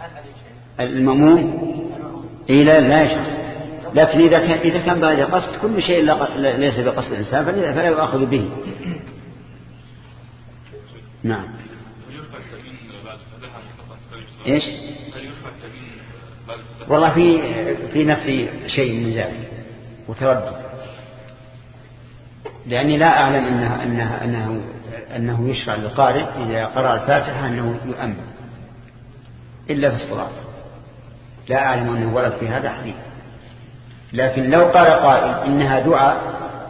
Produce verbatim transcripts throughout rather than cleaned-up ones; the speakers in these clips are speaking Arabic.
المأموم إلى لا يشرع، لكن إذا كان إذا كان بهذا قصد كل شيء ليس بقصد الإنسان فلا يؤخذ به. نعم. إيش؟ والله في في نفسي شيء من ذلك وتردد، لأني لا أعلم أنه أنه أنه أنه يشرع للقارئ إذا قرأ الفاتحة أنه يؤمن إلا في الصلاة، لا أعلم أنه ورد في هذا حديث. لكن لو قال قائل إنها دعاء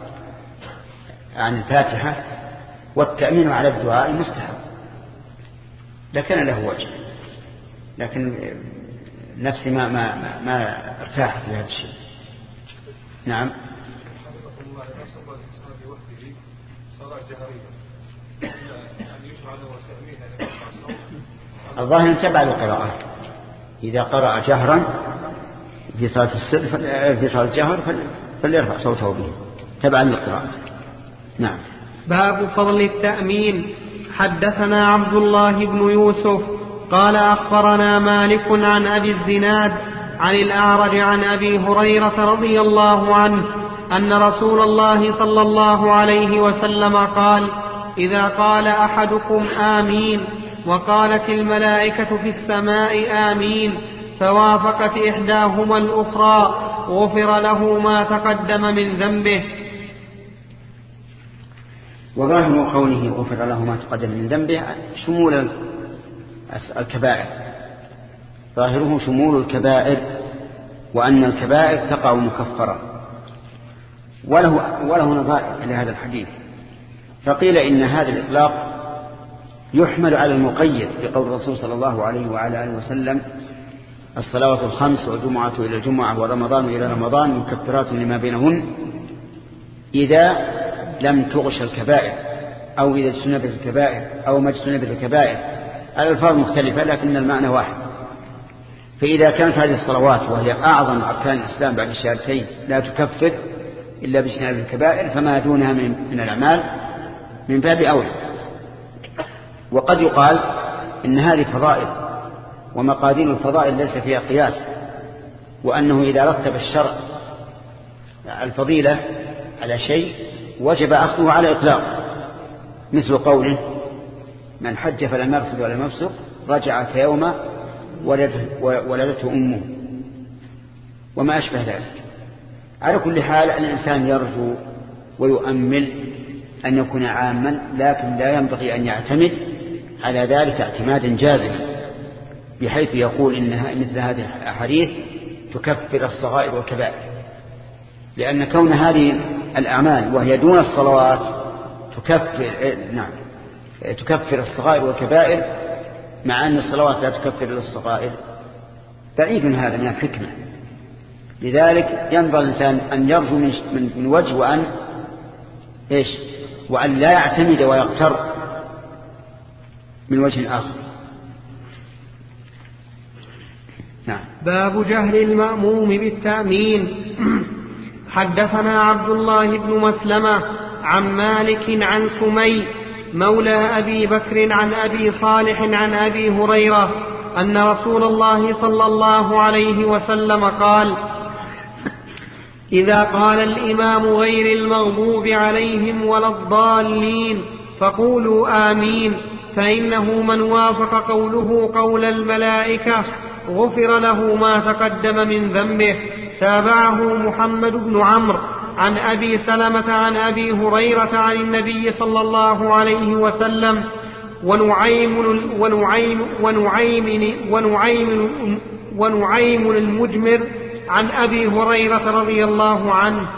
عن الفاتحة والتأمين على الدعاء مستحب لكان له وجه، لكن نفسي ما ما ما, ما ارتاحت لهذا الشيء. نعم. الظاهر تبع القراءة، إذا قرأ جهرا في صلاة السر في صلاة الجهر فليرفع صوته به تبعا للقراءة. نعم. باب فضل التأمين. حدثنا عبد الله بن يوسف قال أخبرنا مالك عن أبي الزناد عن الأعرج عن أبي هريرة رضي الله عنه أن رسول الله صلى الله عليه وسلم قال: إذا قال أحدكم آمين وقالت الملائكة في السماء آمين فوافقت إحداهما الأخرى غفر له ما تقدم من ذنبه. وظاهر قوله غفر له ما تقدم من ذنبه شمول الكبائر، ظاهره شمول الكبائر وأن الكبائر تقع مكفرة، وله, وله نظائر لهذا الحديث. فقيل إن هذا الإطلاق يحمل على المقيد بقول الرسول صلى الله عليه وعلى آله وسلم: الصلوات الخمس والجمعة إلى الجمعة ورمضان إلى رمضان مكفرات لما بينهن إذا لم تغش الكبائر أو إذا اجتنبت الكبائر أو ما اجتنبت الكبائر. الألفاظ مختلفة لكن المعنى واحد. فإذا كانت هذه الصلوات وهي أعظم أركان الإسلام بعد الشهادتين لا تكفر إلا باجتناب الكبائر فما دونها من الأعمال من باب أولى. وقد يقال إن هذه فضائل ومقادير الفضائل ليس فيها قياس، وأنه إذا رتب الشرع الفضيلة على شيء وجب أخذه على إطلاق، مثل قوله: من حج فلم يرفث ولم يفسق رجع كيوم ولدته أمه، وما أشبه ذلك. على كل حال الإنسان يرجو ويؤمل أن يكون عاما، لكن لا ينبغي أن يعتمد على ذلك اعتمادا جازما بحيث يقول إنها مثل هذه الأحاديث تكفر الصغائر والكبائر، لأن كون هذه الأعمال وهي دون الصلوات تكفر نعم تكفر الصغائر والكبائر، مع أن الصلوات لا تكفر إلا الصغائر، بعيد هذا من الحكمة. لذلك ينبغي الإنسان أن يرجو من وجه وأن إيش وأن لا يعتمد ويغتر من وجه آخر. نعم. باب جهل المأموم بالتأمين. حدثنا عبد الله بن مسلمة عن مالك عن سمي مولى أبي بكر عن أبي صالح عن أبي هريرة أن رسول الله صلى الله عليه وسلم قال: إذا قال الإمام غير المغضوب عليهم ولا الضالين فقولوا آمين، فإنه من وافق قوله قول الملائكة غفر له ما تقدم من ذنبه. تابعه محمد بن عمرو عن أبي سلمة عن أبي هريرة عن النبي صلى الله عليه وسلم ونعيم ونعيم ونعيم ونعيم ونعيم المجمر عن أبي هريرة رضي الله عنه.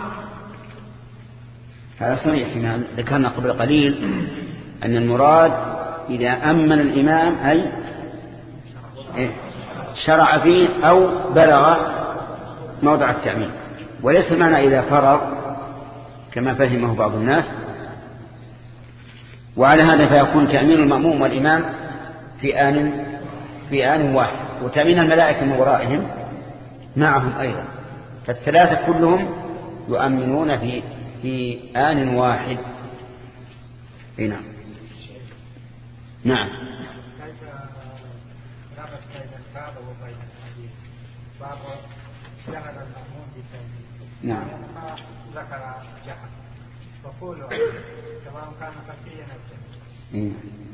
هذا صحيح. فيما ذكرنا قبل قليل أن المراد إذا أمن الإمام أي شرع فيه أو بلغ موضع التأمين، وليس معنى إذا فرغ كما فهمه بعض الناس. وعلى هذا فيكون تأمين المأموم والإمام في آن في آن واحد، وتأمين الملائكة من ورائهم معهم أيضا، فالثلاثة كلهم يؤمنون في في آن واحد. نعم. نعم. باب جهل المأمون بالتأمين. نعم. ذكر جهل فقولوا سواء كان خفيا أو جهلا.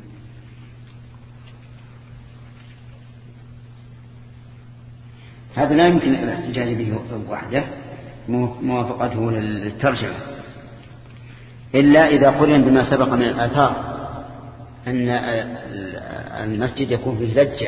هذا لا يمكن الاحتجاج به وحده موافقته للترجمة إلا إذا قرن بما سبق من الآثار أن المسجد يكون فيه لجة،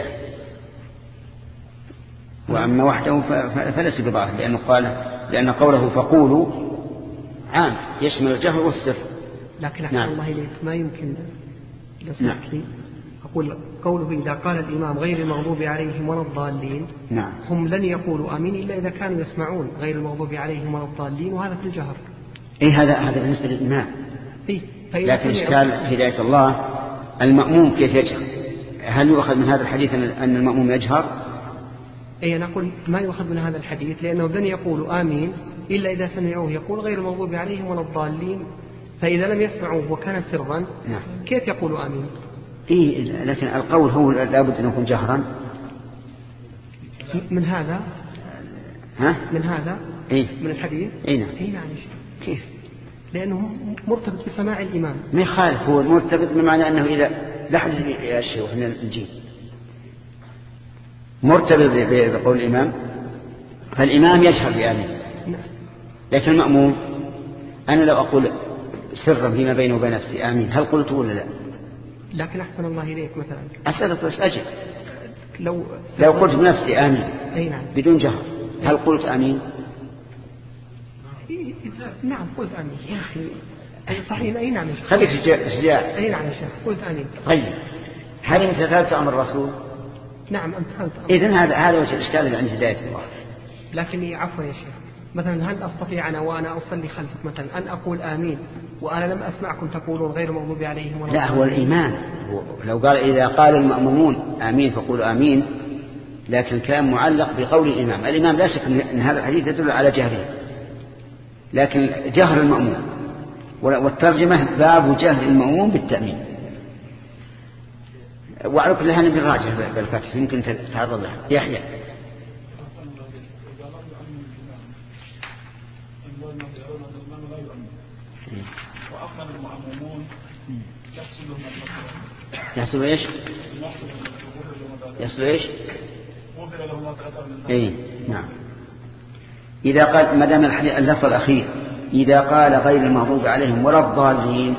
وأما وحده فليس بظاهر، لأنه قال لأن قوله فقولوا عام يشمل الجهر والسر. لكن أحسن نعم. الله إليك ما يمكن لو سمحت لي أقول قوله إذا قال الإمام غير المغضوب عليهم ولا الضالين نعم. هم لن يقولوا آمين إلا إذا كانوا يسمعون غير المغضوب عليهم ولا الضالين، وهذا في الجهر. إيه هذا هذا بالنسبة للإمام. إيه لكن إشكال هداية الله المأموم كيف يجهر؟ هل يؤخذ من هذا الحديث أن المأموم يجهر؟ أي نقول ما يؤخذ من هذا الحديث، لأنه لن يقولوا آمين إلا إذا سمعوه يقول غير المغضوب عليهم ولا الضالين، فإذا لم يسمعوه وكان سرا نعم. كيف يقولوا آمين؟ إيه لكن القول هو لابد أن يكون جهرا. من هذا ها؟ من هذا إيه؟ من الحديث إيه نعم. إيه نعم. كيف؟ لأنه مرتبط بسماع الإمام. ما يخالف، هو مرتبط بمعنى أنه إذا لحد يا شيخ من الجيل مرتبط بقول الإمام، فالإمام يجهر بآمين. لكن المأموم أنا لو أقول سرا فيما بينه وبين نفسي آمين هل قلت ولا لا؟ لكن أحسن الله إليك مثلا أسألك بس أجل لو لو قلت بنفسي آمين أي نعم. بدون جهر هل قلت آمين؟ نعم قلت آمين يا أخي. أي صحيح. أي نعم. خليك شجاع. أي نعم يا شيخ قلت آمين. طيب هل امتثلت أمر الرسول؟ نعم امتثلت. إذن هذا هذا وجه الإشكال اللي عند هداية الله. لكن عفوا يا شيخ مثلا هل أستطيع أنا وأنا أصلي خلفك مثلا أن أقول آمين وأنا لم أسمعكم تقولون غير المغضوب عليهم ولا لا هو الإمام لو قال إذا قال المأمومون آمين فقولوا آمين، لكن كان معلق بقول الإمام. الإمام لا شك أن هذا الحديث يدل على جهره، لكن جهر المأموم والترجمة باب جهر المأموم بالتأمين. وعلى كل حال بالراجح بالفتح ممكن تتعرض له. يحيى وأقنى المأمومون يحصل ايش؟ يحصل ايش؟ اي نعم. إذا قال ما دام اللفظ الأخير إذا قال غير المغضوب عليهم ولا الضالين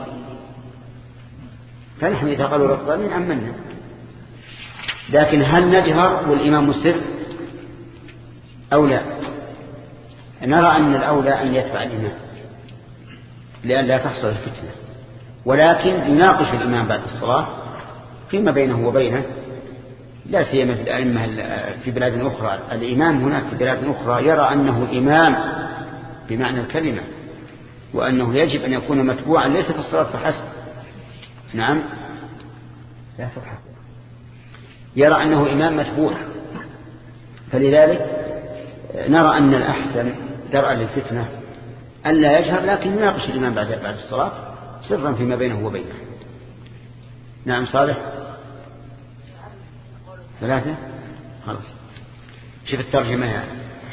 فنحن إذا قالوا ولا الضالين عمنا. لكن هل نجهر والإمام مسر أو لا؟ نرى أن الأولى أن يتبع الإمام لأن لا تحصل الفتنة، ولكن يناقش الإمام بعد الصلاة فيما بينه وبينه، لا سيما في الأئمة في بلاد أخرى. الإمام هناك في بلاد أخرى يرى أنه إمام بمعنى الكلمة، وأنه يجب أن يكون متبوعا ليس في الصلاة فحسب. نعم لا تضحك. يرى أنه إمام متبوع، فلذلك نرى أن الأحسن درءا للفتنة ألا يجهر، لكن يناقش الإمام بعد بعد الصلاة سرا فيما بينه وبينه. نعم صالح ثلاثة خلاص. شوف الترجمة يعني.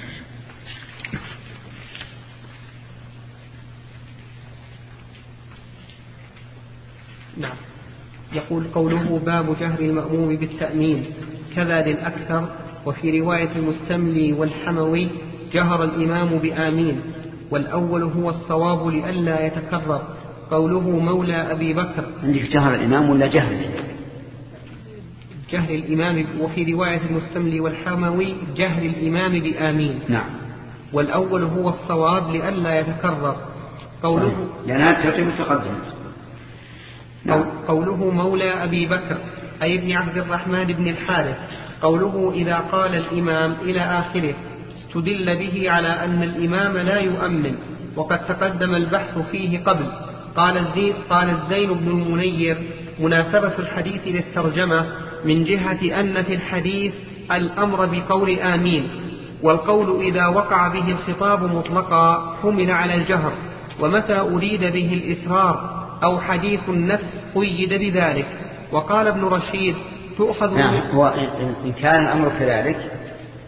نعم. يقول قوله باب جهر المأموم بالتأمين كذا للأكثر، وفي رواية المستملي والحموي جهر الإمام بآمين، والأول هو الصواب لئلا يتكرر. قوله مولى أبي بكر عندك جهر الإمام ولا جهر الإمام؟ جهر الإمام. وفي رواية المستملي والحموي جهر الإمام بآمين. نعم. والأول هو الصواب لئلا يتكرر. قوله لأن هذا ترجمة تقدم. نعم. قوله مولى أبي بكر أي ابن عبد الرحمن بن الحارث. قوله إذا قال الإمام إلى آخره استدل به على أن الإمام لا يؤمن، وقد تقدم البحث فيه قبل. قال الزين قال الزين بن المنير مناسبة الحديث للترجمة من جهة أن في الحديث الأمر بقول آمين، والقول إذا وقع به الخطاب مطلقا حمل على الجهر، ومتى أريد به الإسرار أو حديث النفس قيد بذلك. وقال ابن رشيد تؤخذ نعم. هو إن كان الأمر كذلك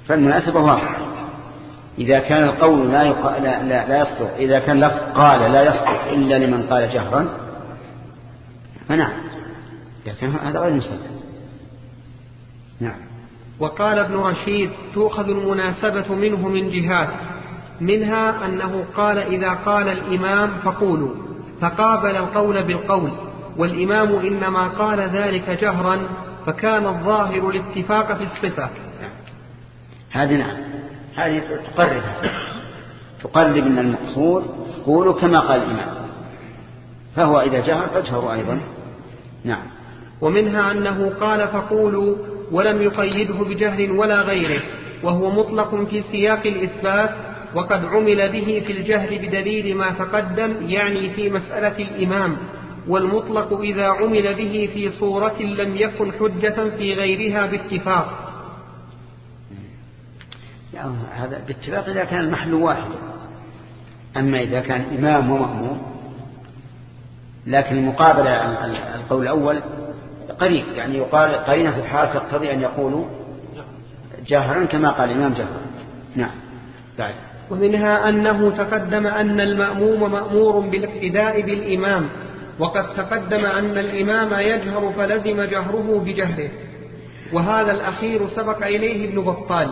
فالمناسبة واضحة. إذا كان القول لا, يق... لا, لا, لا يصدق، إذا كان لفظ قال لا يصدق إلا لمن قال جهرا فنعم، لكن هذا غير مصدق. نعم. وقال ابن رشيد تؤخذ المناسبة منه من جهات، منها أنه قال إذا قال الإمام فقولوا، فقابل القول بالقول، والإمام إنما قال ذلك جهرا، فكان الظاهر الاتفاق في الصفة. هذه نعم، هذه تقرب تقرب من المقصود قولوا كما قال الإمام، فهو إذا جهر فاجهروا أيضا. نعم. ومنها أنه قال فقولوا ولم يقيده بجهر ولا غيره، وهو مطلق في سياق الإثبات، وقد عمل به في الجهر بدليل ما تقدم، يعني في مسألة الإمام، والمطلق إذا عمل به في صورة لم يكن حجة في غيرها باتفاق. هذا باتفاق إذا كان المحل واحد، أما إذا كان إمام ومأموم، لكن المقابلة القول الأول قريب، يعني يقال قرينة الحال تقتضي أن يقولوا جاهرا كما قال الإمام جاهرا. نعم. بعد. ومنها أنه تقدم أن المأموم مأمور بالاقتداء بالإمام، وقد تقدم أن الإمام يجهر فلزم جهره بجهره، وهذا الأخير سبق إليه ابن بطال.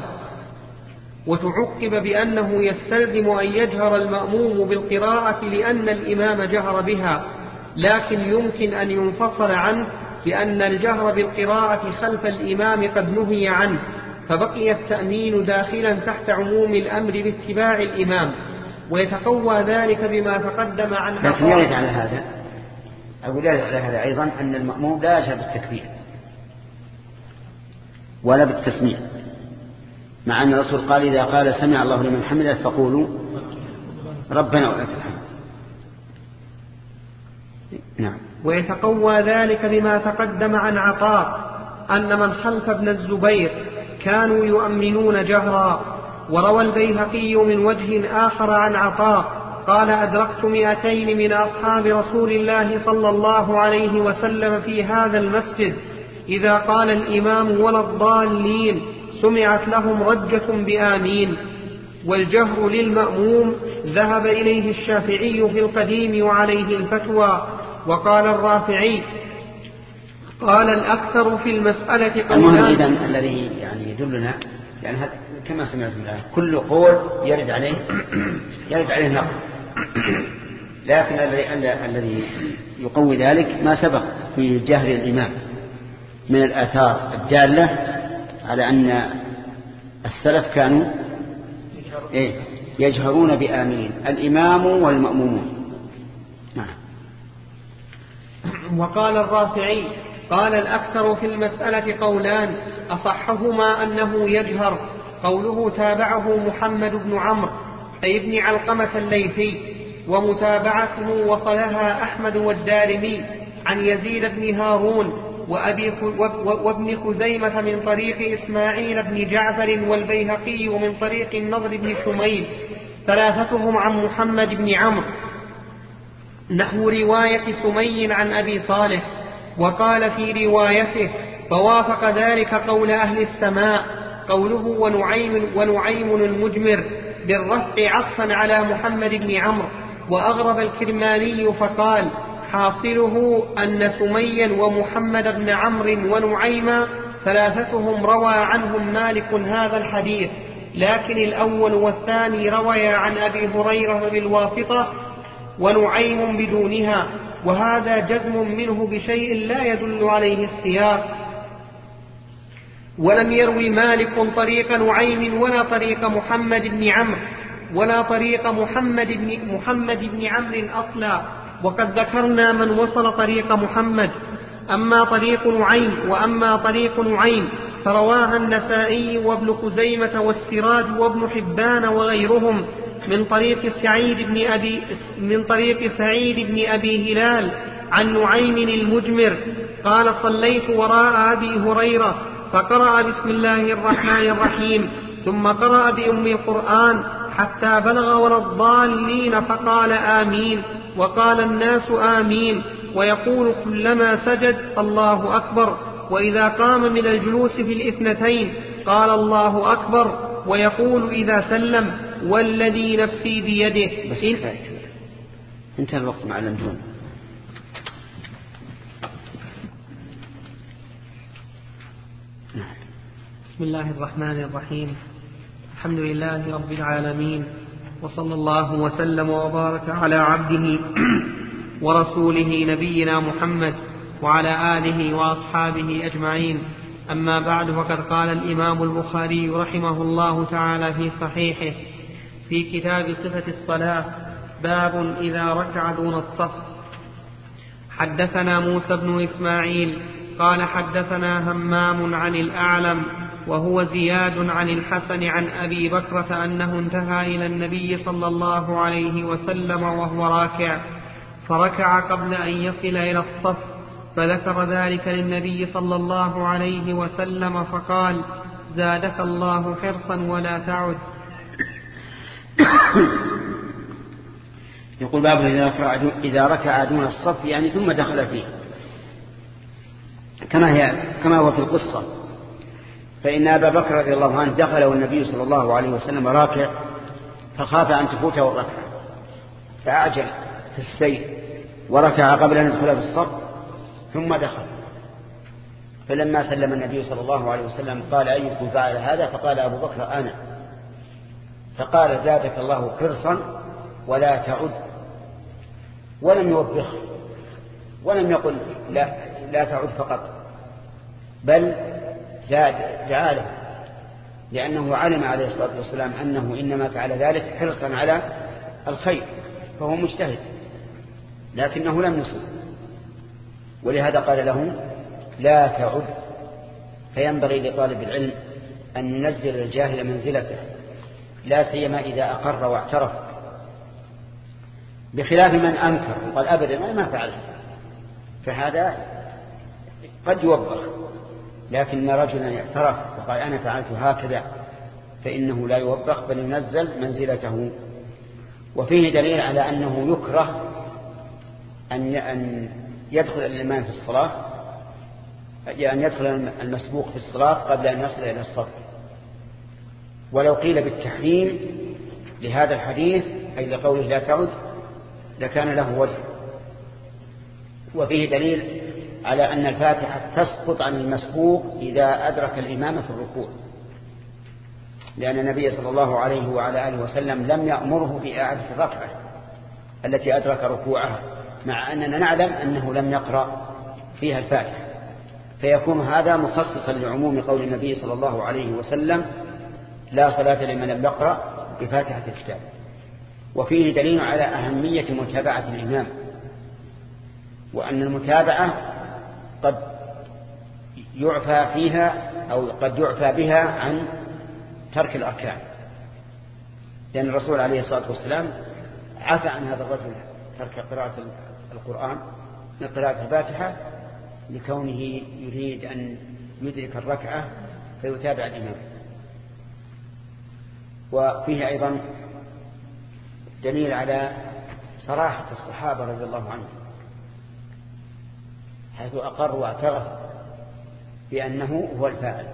وتعقب بأنه يستلزم أن يجهر المأموم بالقراءة لأن الإمام جهر بها، لكن يمكن أن ينفصل عنه لأن الجهر بالقراءة خلف الإمام قد نهي عنه، فبقي التأمين داخلا تحت عموم الأمر باتباع الإمام، ويتقوى ذلك بما تقدم عن عطاء. لكن يرد على هذا أقول يرد على هذا أيضا أن المأموم لا يجهر بالتكبير ولا بالتسميع، مع أن الرسول قال إذا قال سمع الله لمن حمده فقولوا ربنا ولك الحمد. نعم. ويتقوى ذلك بما تقدم عن عطاء أن من خلف ابن الزبير كانوا يؤمنون جهرا. وروى البيهقي من وجه آخر عن عطاء قال أدركت مئتين من أصحاب رسول الله صلى الله عليه وسلم في هذا المسجد إذا قال الإمام ولا الضالين سمعت لهم رجة بآمين. والجهر للمأموم ذهب إليه الشافعي في القديم وعليه الفتوى. وقال الرافعي قال الأكثر في المسألة قولان. إذن الذي يعني يدلنا يعني كما سمعت الله كل قول يرد عليه يرد عليه نقل، لكن الذي يقوي ذلك ما سبق في جهر الإمام من الآثار الدالة على أن السلف كانوا إيه يجهرون بآمين الإمام والمأمومون. نعم. وقال الرافعي قال الأكثر في المسألة قولان أصحهما أنه يجهر قوله تابعه محمد بن عمرو أي ابن علقمة الليثي، ومتابعته وصلها أحمد والدارمي عن يزيد بن هارون وأبي وابن خزيمة من طريق إسماعيل بن جعفر والبيهقي ومن طريق النضر بن شميل ثلاثتهم عن محمد بن عمرو نحو رواية سمي عن أبي صالح. وقال في روايته فوافق ذلك قول أهل السماء قوله ونعيم, ونعيم المجمر بالرفع عطفا على محمد بن عمرو. وأغرب الكرماني فقال حاصله أن سميا ومحمد بن عمرو ونعيما ثلاثتهم روى عنهم مالك هذا الحديث، لكن الأول والثاني رويا عن أبي هريرة بالواسطة ونعيم بدونها، وهذا جزم منه بشيء لا يدل عليه السياق. ولم يروي مالك طريق نعيم ولا طريق محمد بن عمرو ولا طريق محمد بن, محمد بن عمرو أصلا، وقد ذكرنا من وصل طريق محمد. أما طريق نعيم وأما طريق نعيم فرواها النسائي وابن خزيمة والسراج وابن حبان وغيرهم من طريق سعيد بن أبي من طريق سعيد بن أبي هلال عن نعيم المجمر قال صليت وراء أبي هريرة فقرأ بسم الله الرحمن الرحيم ثم قرأ بأم القرآن حتى بلغ ولا الضالين فقال آمين، وقال الناس آمين، ويقول كلما سجد الله أكبر، وإذا قام من الجلوس في الاثنتين قال الله أكبر ويقول إذا سلم والذي نفسي بيده. بس إن... انتهى الوقت مع الأنجون. بسم الله الرحمن الرحيم. الحمد لله رب العالمين، وصلى الله وسلم وبارك على عبده ورسوله نبينا محمد وعلى آله وأصحابه أجمعين. أما بعد، فقد قال الإمام البخاري رحمه الله تعالى في صحيحه في كتاب صفة الصلاة: باب إذا ركع دون الصف. حدثنا موسى بن إسماعيل قال حدثنا همام عن الأعلم وهو زياد عن الحسن عن أبي بكرة أنه انتهى إلى النبي صلى الله عليه وسلم وهو راكع، فركع قبل أن يصل إلى الصف، فذكر ذلك للنبي صلى الله عليه وسلم فقال: زادك الله حرصا ولا تعد. يقول باب إذا ركع دون الصف، يعني ثم دخل فيه، كما هي كما هو في القصة. فإن أبا بكر رضي الله عنه دخل والنبي صلى الله عليه وسلم راكع، فخاف أن تفوته الركعة فأعجل في السير وركع قبل أن يدخل في الصف ثم دخل. فلما سلم النبي صلى الله عليه وسلم قال: أيكم فعل هذا؟ فقال أبو بكر: أنا. فقال: زادك الله حرصا ولا تعد. ولم يوبخه ولم يقل لا, لا تعد فقط، بل زاد جعله، لأنه علم عليه الصلاة والسلام أنه إنما فعل ذلك حرصا على الخير، فهو مجتهد لكنه لم يصب، ولهذا قال له: لا تعد. فينبغي لطالب العلم أن ينزل الجاهل منزلته، لا سيما إذا أقر واعترف، بخلاف من أنكر وقال أبدا أنا ما فعلت، فهذا قد يوبخ. لكن رجلا اعترف وقال أنا فعلت هكذا فإنه لا يوبخ بل ينزل منزلته. وفيه دليل على أنه يكره أن يدخل الإمام في الصلاة، أن يدخل المسبوق في الصلاة قبل أن يصل إلى الصف. ولو قيل بالتحريم لهذا الحديث أي لقوله لا تعد لكان له وجه. وفيه دليل على أن الفاتحة تسقط عن المسبوق إذا أدرك الإمام في الركوع، لأن النبي صلى الله عليه وعلى آله وسلم لم يأمره بإعادة الركعة التي أدرك ركوعها، مع أننا نعلم أنه لم يقرأ فيها الفاتحة، فيكون هذا مخصصا لعموم قول النبي صلى الله عليه وسلم: لا صلاة لمن لم يقرأ بفاتحة الكتاب. وفيه دليل على أهمية متابعة الإمام، وأن المتابعة قد يعفى فيها أو قد يعفى بها عن ترك الأركان، لأن الرسول عليه الصلاة والسلام عفى عن هذا الرجل ترك قراءة القرآن من قراءة الفاتحة لكونه يريد أن يدرك الركعة فيتابع الإمام. وفيه أيضا دليل على صراحة الصحابة رضي الله عنهم، حيث أقر واعترف بأنه هو الفاعل.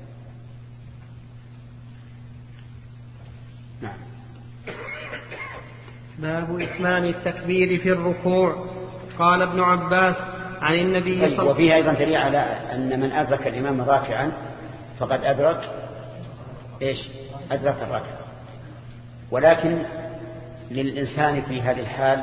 نعم. باب إتمام التكبير في الركوع. قال ابن عباس عن النبي صلى الله عليه وسلم. وفيه أيضا دليل على أن من أدرك الإمام راكعا فقد أدرك إيش؟ أدرك الركعة. ولكن للإنسان في هذه الحال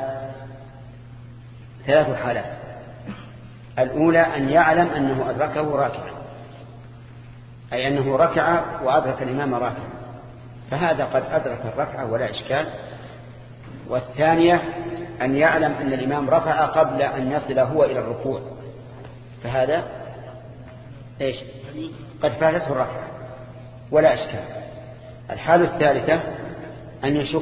ثلاث حالات: الأولى أن يعلم أنه أدركه راكعا، أي أنه ركع وأدرك الإمام راكعا، فهذا قد أدرك الركعة ولا إشكال. والثانية أن يعلم أن الإمام رفع قبل أن يصل هو إلى الركوع، فهذا إيش؟ قد فاتته الركعة ولا إشكال. الحالة الثالثة أن يشك،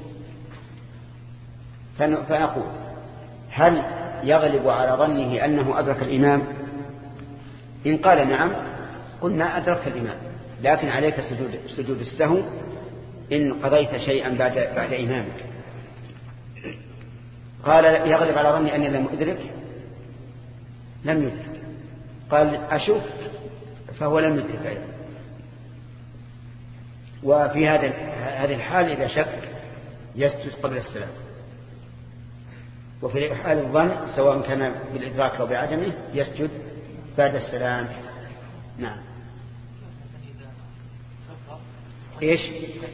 فنقول: هل يغلب على ظنه أنه أدرك الإمام؟ إن قال نعم قلنا أدرك الإمام، لكن عليك سجود, سجود السهو إن قضيت شيئا بعد, بعد إمامك. قال: يغلب على ظني أني لم أدرك، لم يدرك. قال: أشوف، فهو لم يدرك أيضا. وفي هذا هذه الحال إذا شك يسجد قبل السلام. وفي حال الظن سواء كان بالإدراك أو بعدمه يسجد بعد السلام. نعم. إيش؟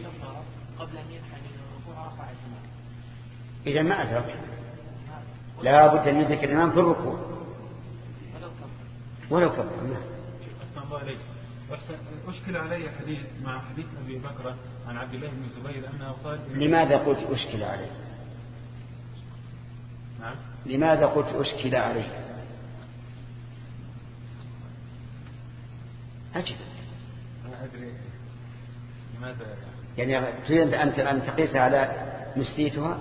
إذا ما أدرك لا بد أن يدرك الإمام في الركوع ولو كبر. أشكل علي حديث مع حديث أبي بكر عن عبد الله بن الزبير أنه قال. لماذا قلت أشكل عليه؟ نعم. لماذا قلت أشكل عليه؟ أجل. أنا أدري لماذا يعني تريد أن تقيسها على نسيتها؟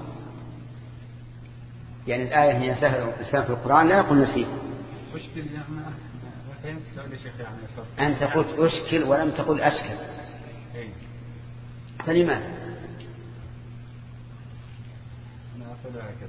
يعني الآية هي سهلة في القرآن لا يقول نسيت. أشكل يعني فهمت سؤال شيخ يعني. أنت قلت أشكل ولم تقل أشكل. إيه. فلماذا؟ أنا أقول هكذا.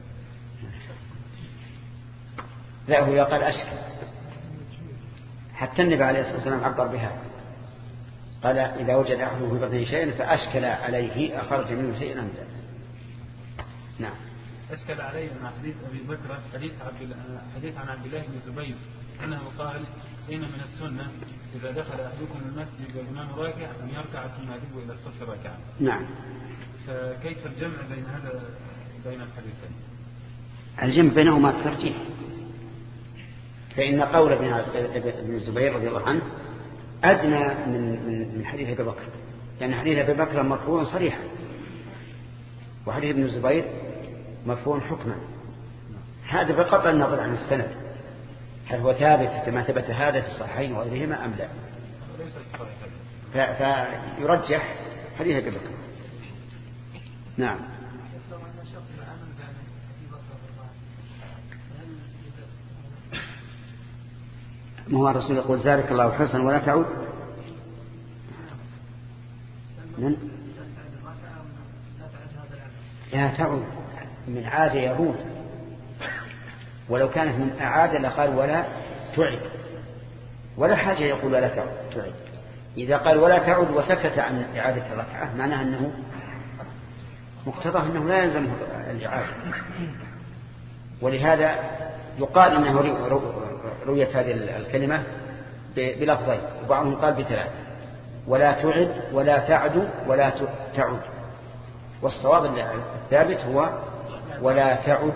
لا هو قال أشكل. حتى النبي عليه الصلاة والسلام عبر بها قال إذا وجد أحده في بطنه شيئا فأشكل عليه أخرج منه شيئا أمدا. نعم. أشكل عليه مع حديث أبي بكر حديث عبد حديث عن عبد الله بن الزبير أنه قال إن من السنة إذا دخل أحدكم المسجد والإمام راكع أن يركع ثم يذهب إلى الصف راكعا. نعم. فكيف الجمع بين هذا بين الحديثين؟ الجمع بينهما الترجيح. فإن قول ابن الزبير رضي الله عنه أدنى من من حديث أبي بكر، لأن يعني حديث أبي بكر مرفوع صريحا وحديث ابن الزبير مرفوع حكما. هذا بقطع النظر عن السند هل هو ثابت كما ثبت هذا في الصحيحين وغيرهما أم لا. فيرجح حديث أبي بكر. نعم. ما هو الرسول يقول زارك الله حسنا ولا تعود؟ من؟ لا تعود من عاد يعود، ولو كانت من أعاد لقال ولا تعد، ولا حاجة يقول ولا تعد. إذا قال ولا تعود وسكت عن إعادة الركعة معناها أنه مقتضى أنه لا يلزمه الإعادة. ولهذا يقال إنه رويت هذه الكلمة بلفظين وبعضهم قال بثلاث: ولا تعد ولا تعد ولا تعد. والصواب الثابت هو ولا تعد.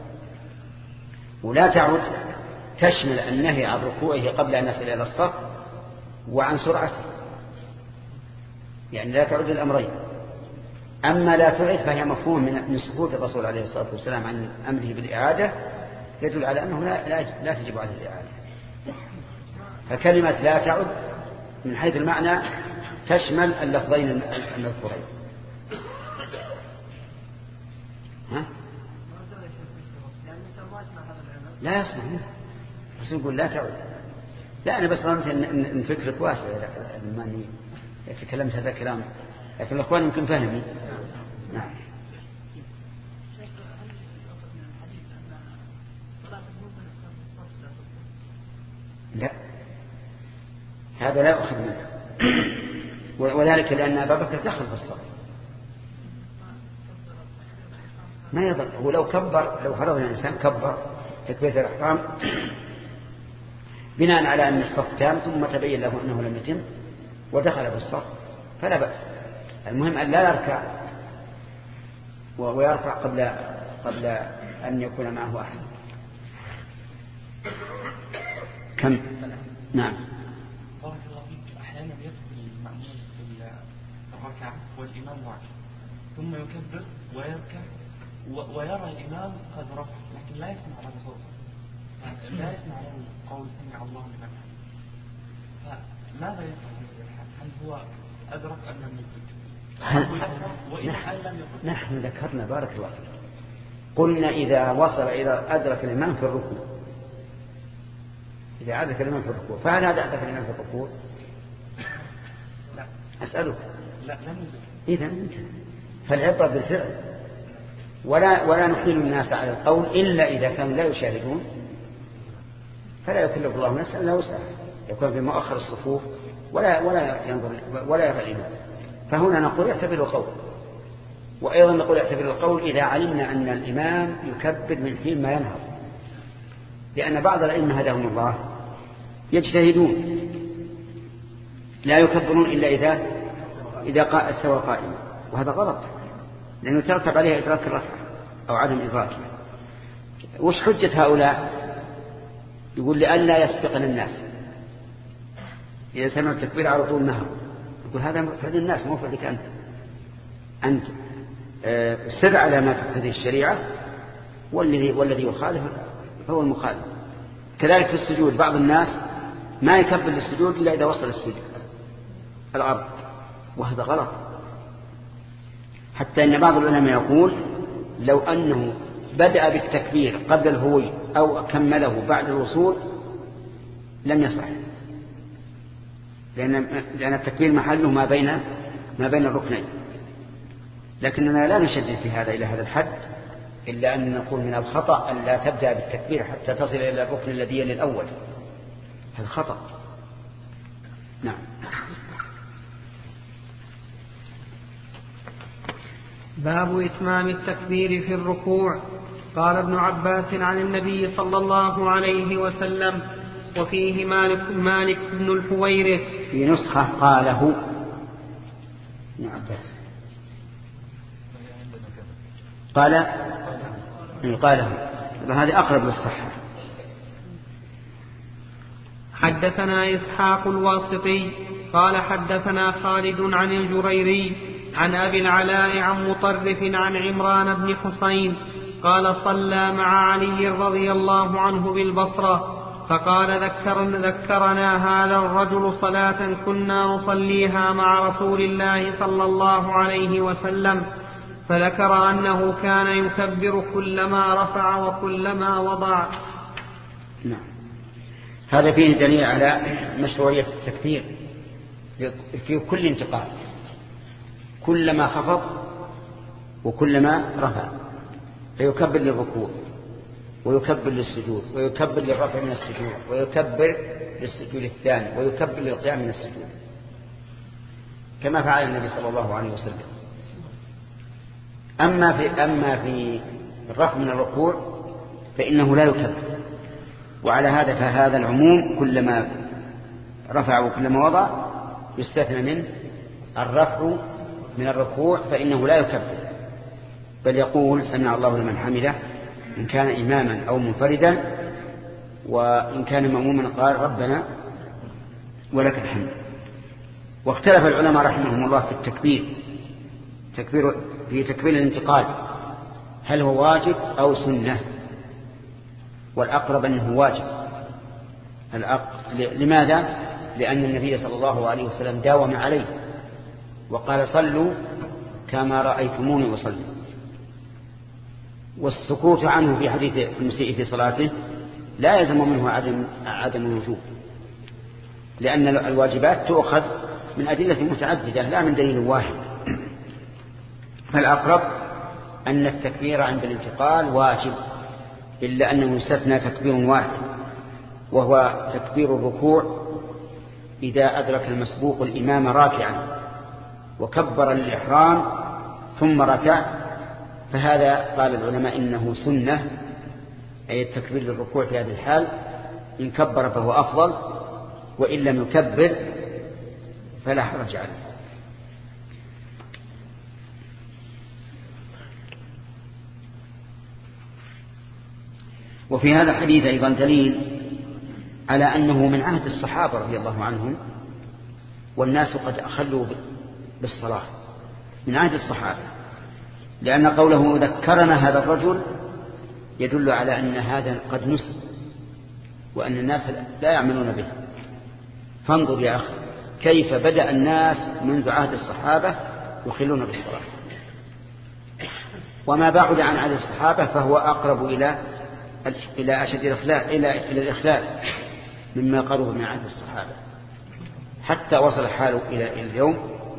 ولا تعد تشمل النهي عن ركوعه قبل أن يصل إلى الصف وعن سرعته، يعني لا تعد الأمرين. أما لا تعد فهي مفهوم من سكوت الرسول عليه الصلاة والسلام عن أمره بالإعادة يدل على أنه لا, لا, لا تجب عليه الإعادة. فكلمة لا تعد من حيث المعنى تشمل اللفظين المذكورين. ها؟ لا يصلح بس نقول لا تعد. لا أنا بس ظننت أن فكرك واسع لما تكلمت هذا الكلام، لكن الأخوان يمكن فهمي. نعم. لا هذا لا يؤخذ منه، وذلك لأن أبا بكر دخل في الصف ما يضر. هو لو كبر، لو فرض الإنسان كبر تكبيرة الإحرام بناء على أن الصف تام ثم تبين له أنه لم يتم ودخل في الصف فلا بأس. المهم أن لا يركع ويرفع قبل قبل أن يكون معه أحد. كم؟ نعم. بارك الله فيك. أحيانا يدخل المأمون في الركعة والإمام واقف ثم يكبر ويركع ويرى الإمام قد رفع لكن لا يسمع هذا الصوت، لا يسمع قول سمع الله لمن حمده، فماذا يفعل؟ هل هو أدرك أم لم يدرك؟ نحن ذكرنا بارك الله فيك قلنا إذا وصل إلى أدرك الإمام في الركوع، إذا أدرك الإمام في الركوع فهل هذا أدرك الإمام في الركوع؟ لا. أسألك. لا لم يدرك. إذا أنت فالعبرة بالفعل، ولا ولا نحيل الناس على القول إلا إذا كانوا لا يشاهدون، فلا يكلف الله نفسا إلا وسعها، يكون في مؤخر الصفوف ولا ولا ينظر ولا يرى الإمام. فهنا نقول اعتبر القول. وأيضا نقول اعتبر القول إذا علمنا أن الإمام يكبر من حين ما ينهض، لأن بعض الأئمة هداهم الله يجتهدون لا يكبرون إلا إذا إذا استوى قائما، وهذا غلط لأنه ترتب عليه إدراك الرفع أو عدم إدراكه. وش حجة هؤلاء؟ يقول لئلا يسبقنا الناس، إذا سمع التكبير على طول نهر، يقول هذا فعل الناس مو فعلك أنت، أنت سر على ما تقتضي الشريعة، والذي والذي يخالف هو المخالف. كذلك في السجود بعض الناس ما يكبر للسجود إلا إذا وصل السجود الأرض، وهذا غلط. حتى أن بعض العلماء يقول لو أنه بدأ بالتكبير قبل الهوي أو كمله بعد الوصول لم يصح، لأن لأن التكبير محله ما بين ما بين الركنين. لكننا لا نشدد في هذا إلى هذا الحد، إلا أن نقول من الخطأ أن لا تبدأ بالتكبير حتى تصل إلى الركن الذي يلي الأول، هذا خطأ. نعم. باب إتمام التكبير في الركوع. قال ابن عباس عن النبي صلى الله عليه وسلم، وفيه مالك, مالك بن الحويرث. في نسخة قاله ابن عباس، قال قاله، هذه أقرب للصحة. حدثنا إسحاق الواسطي قال حدثنا خالد عن الجريري عن أبي العلاء عن مطرف عن عمران بن حسين قال صلى مع علي رضي الله عنه بالبصرة، فقال ذكر ذكرنا هذا الرجل صلاة كنا نصليها مع رسول الله صلى الله عليه وسلم، فذكر أنه كان يكبر كلما رفع وكلما وضع. نعم. هذا فيه دليل على مشروعية التكبير في كل انتقال، كلما خفض وكلما رفع، فيكبر للركوع ويكبر للسجود ويكبر للرفع من السجود ويكبر للسجود الثاني ويكبر للقيام من السجود، كما فعل النبي صلى الله عليه وسلم. أما في أما في الرفع من الركوع فإنه لا يكبر، وعلى هذا فهذا العموم كلما رفع وكلما وضع يستثنى منه الرفع من الركوع، فإنه لا يكبر، بل يقول سمع الله لمن حمده إن كان إماما أو منفردا، وإن كان مأموما قال ربنا ولك الحمد. واختلف العلماء رحمهم الله في التكبير تكبير في تكبير الانتقال، هل هو واجب أو سنة؟ والأقرب أنه واجب. لماذا؟ لأن النبي صلى الله عليه وسلم داوم عليه وقال صلوا كما رأيتموني أصلي. والسكوت عنه في حديث المسيء في صلاته لا يلزم منه عدم عدم الوجوب، لأن الواجبات تؤخذ من أدلة متعددة لا من دليل واحد. فالأقرب أن التكبير عند الانتقال واجب، إلا أنه يستثنى تكبير واحد، وهو تكبير الركوع إذا أدرك المسبوق الإمام راكعا وكبر للإحرام ثم ركع، فهذا قال العلماء إنه سنة، أي التكبير للركوع في هذه الحال، إن كبر فهو أفضل، وإن لم يكبر فلا حرج عليه. وفي هذا الحديث أيضا دليل على أنه من عهد الصحابة رضي الله عنهم، والناس قد أخلوا بالصلاة من عهد الصحابة، لأن قوله ذكرنا هذا الرجل يدل على أن هذا قد نسب وأن الناس لا يعملون به. فانظر يا أخي كيف بدأ الناس منذ عهد الصحابة يخلون بالصلاة، وما بعد عن عهد الصحابة فهو أقرب إلى إلى أشد الإخلال إلى إلى الإخلال مما قرب من عهد الصحابة، حتى وصل حاله إلى اليوم،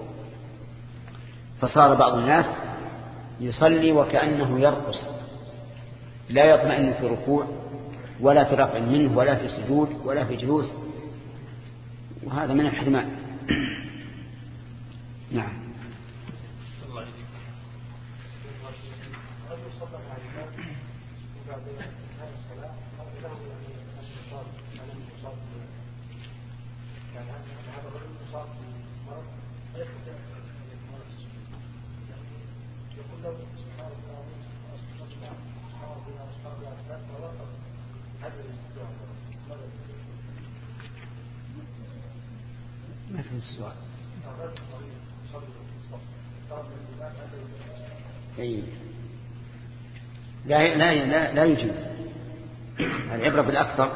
فصار بعض الناس يصلي وكأنه يرقص، لا يطمئن في ركوع ولا في رفع منه ولا في سجود ولا في جلوس، وهذا من الحرمان. نعم. صلى مع الإمام وبعد هذه الصلاة له أن يصاب على أن يصاب يعني هذا الرجل يصاب بمرض ويخرج مرض السجود يقول له سبحان الله سبحان الله سبحان الله فوقف هذا الاستدعاء ما فهمت السؤال. أي لا لا لا لا يجب. العبرة بالأكثر.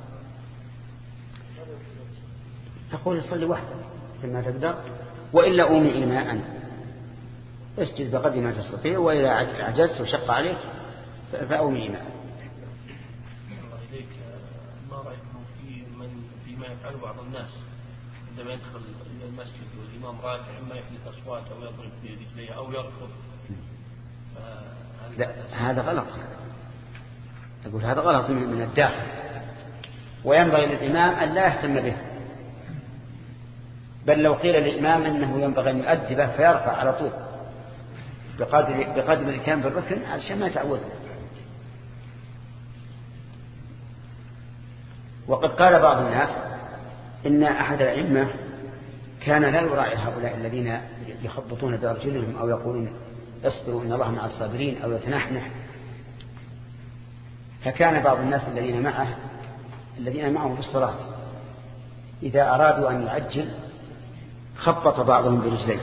تقول يصلي وحده كما تقدر وإلا أومي إيماء اسجد بقدر ما تستطيع وإذا عجزت وشق عليك فأومي إيماء. الله إليك ما رأيكم في من فيما يفعله بعض الناس عندما يدخل إلى المسجد والإمام راكع إما يحدث أصوات أو يضرب برجليه أو يركض؟ لا هذا غلط. أقول هذا غلط من الداخل وينبغي للإمام أن لا يهتم به، بل لو قيل للإمام أنه ينبغي أن يؤدبه فيرفع على طول بقدر بقدر الإتيان بالركن علشان ما يتعود. وقد قال بعض الناس إن أحد الأئمة كان لا يراعي هؤلاء الذين يخبطون برجلهم أو يقولون اصبروا إن الله مع الصابرين أو يتنحنح، فكان بعض الناس الذين معه الذين معه في الصلاة إذا أرادوا أن يعجل خبط بعضهم برجليه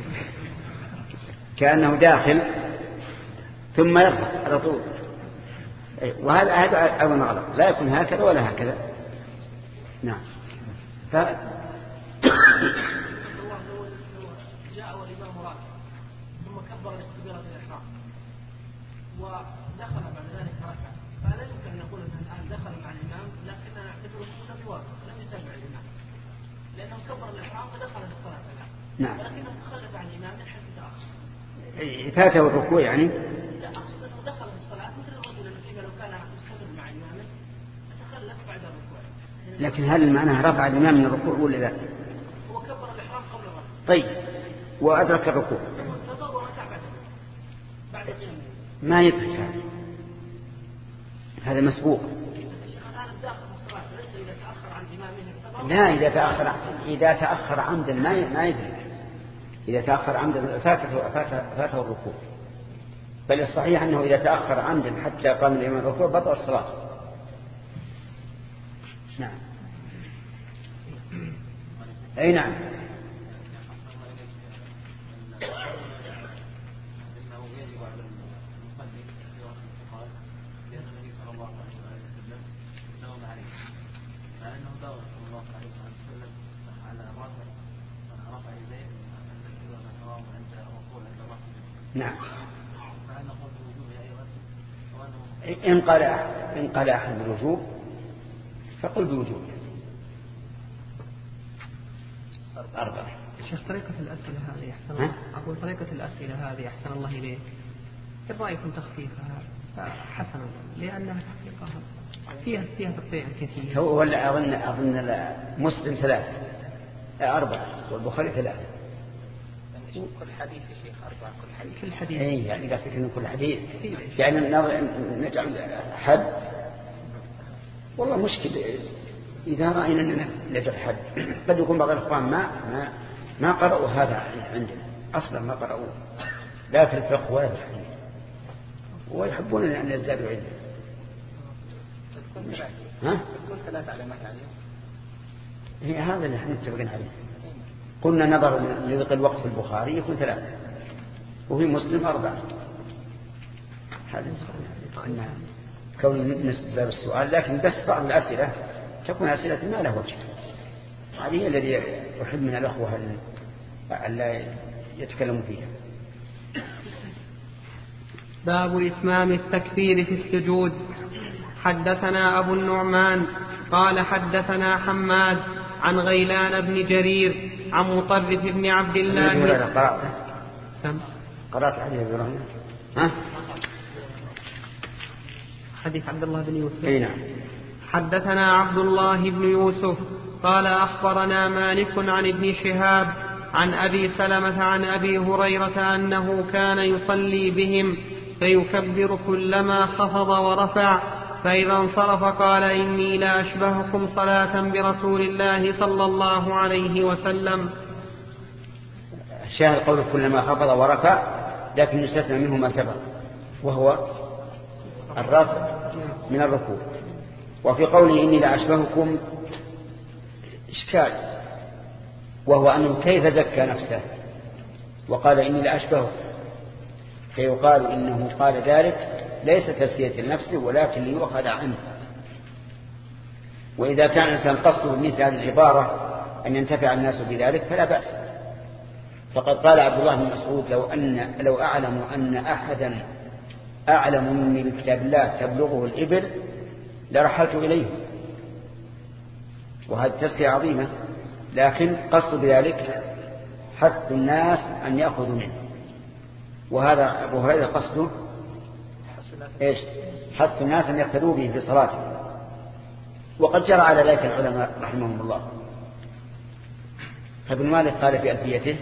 كأنه داخل ثم يرفع على طول. وهذا هذا أولا غلط، لا يكون هكذا ولا هكذا. نعم. ف جاء والإمام راكع ثم كبر لتكبيرة الإحرام ودخل بعد ذلك ركع، فلا يمكن أن نقول أنه الآن دخل مع الإمام لكننا نعتبره لم يوافق لم يتابع الإمام لأنه كبر الإحرام ودخل في الصلاة الآن. نعم. ولكنه تخلف عن الإمام من حيث تأخر. فاته الركوع يعني؟ لا أقصد أنه دخل في الصلاة مثل الرجل الذي لو كان مستمر مع إمامه تخلف بعد الركوع. لكن هل معناه رفع الإمام من الركوع ولا لا؟ هو كبر الإحرام قبل الركوع. طيب وأدرك الركوع. كبر وركع بعد بعد قيامه. ما يدرك هذا. هذا مسبوق. لا إذا تأخر إذا تأخر عمدا ما ما يدرك. إذا تأخر عمدا فاته فاته الركوع. بل الصحيح أنه إذا تأخر عمدا حتى قام الإمام الركوع بطل الصلاة. نعم. أي نعم. نعم. إن قال إن قال أحد بالوجوب فقل بوجوب. أربعة. شيخ طريقة الأسئلة هذه أحسن الله. أقول طريقة الأسئلة هذه أحسن الله إليك. إن رأيكم تخفيفها حسنا لأنها تحقيقها فيها فيها تقطيع كثير. هو ولا أظن أظن مسلم ثلاثة أربعة والبخاري ثلاثة. كل حديث يا شيخ أربعة كل حديث. كل حديث. إيه يعني قصدك إنه كل حديث. يعني نجعل حد. والله مشكلة إذا رأينا أننا نجعل حد قد يكون بعض الإخوان ما ما ما قرأوا هذا عندنا أصلا ما قرأوا لا في الفقه ولا في الحديث ويحبون أن يزدادوا علما. ها؟ تكون ثلاث علامات عليهم. هي هذا اللي احنا متفقين عليه. قلنا نظر لضيق الوقت في البخاري يكون ثلاثة وفي مسلم أربعة. هذا قلنا كون نسبة باب السؤال لكن بس بعض الأسئلة تكون أسئلة ما له وجه. هذه الذي أحب من الأخوة أن لا يتكلموا فيها. باب إتمام التكبير في السجود. حدثنا أبو النعمان قال حدثنا حماد عن غيلان بن جرير عن مطرف بن عبد الله. قرأت سم قرأت حديث إبراهيم ها حديث عبد الله بن يوسف. أي نعم. حدثنا عبد الله بن يوسف قال أخبرنا مالك عن ابن شهاب عن أبي سلمة عن أبي هريرة أنه كان يصلي بهم فيكبر كلما خفض ورفع، فإذا انصرف قال إني لا أشبهكم صلاة برسول الله صلى الله عليه وسلم. الشاهد قوله كلما خفض ورفع، لكن يستثنى منه ما سبق وهو الرفع من الركوع. وفي قوله إني لا أشبهكم إشكال، وهو أنه كيف زكى نفسه وقال إني لا أشبهكم، فيقال إنه قال ذلك ليس تزكية النفس ولكن ليؤخذ عنه. وإذا كان الإنسان قصده مثل هذه العبارة أن ينتفع الناس بذلك فلا بأس. فقد قال عبد الله بن مسعود لو, أن لو أعلم أن أحدا أعلم مني بكتاب الله تبلغه الإبل لرحلت إليه. وهذه تزكية عظيمة، لكن قصد بذلك حث الناس أن يأخذوا منه. وهذا أبو هريرة قصده إيش؟ حث الناس أن يقتدوا به في صلاته. وقد جرى على ذلك العلماء رحمهم الله. فابن مالك قال في ألفيته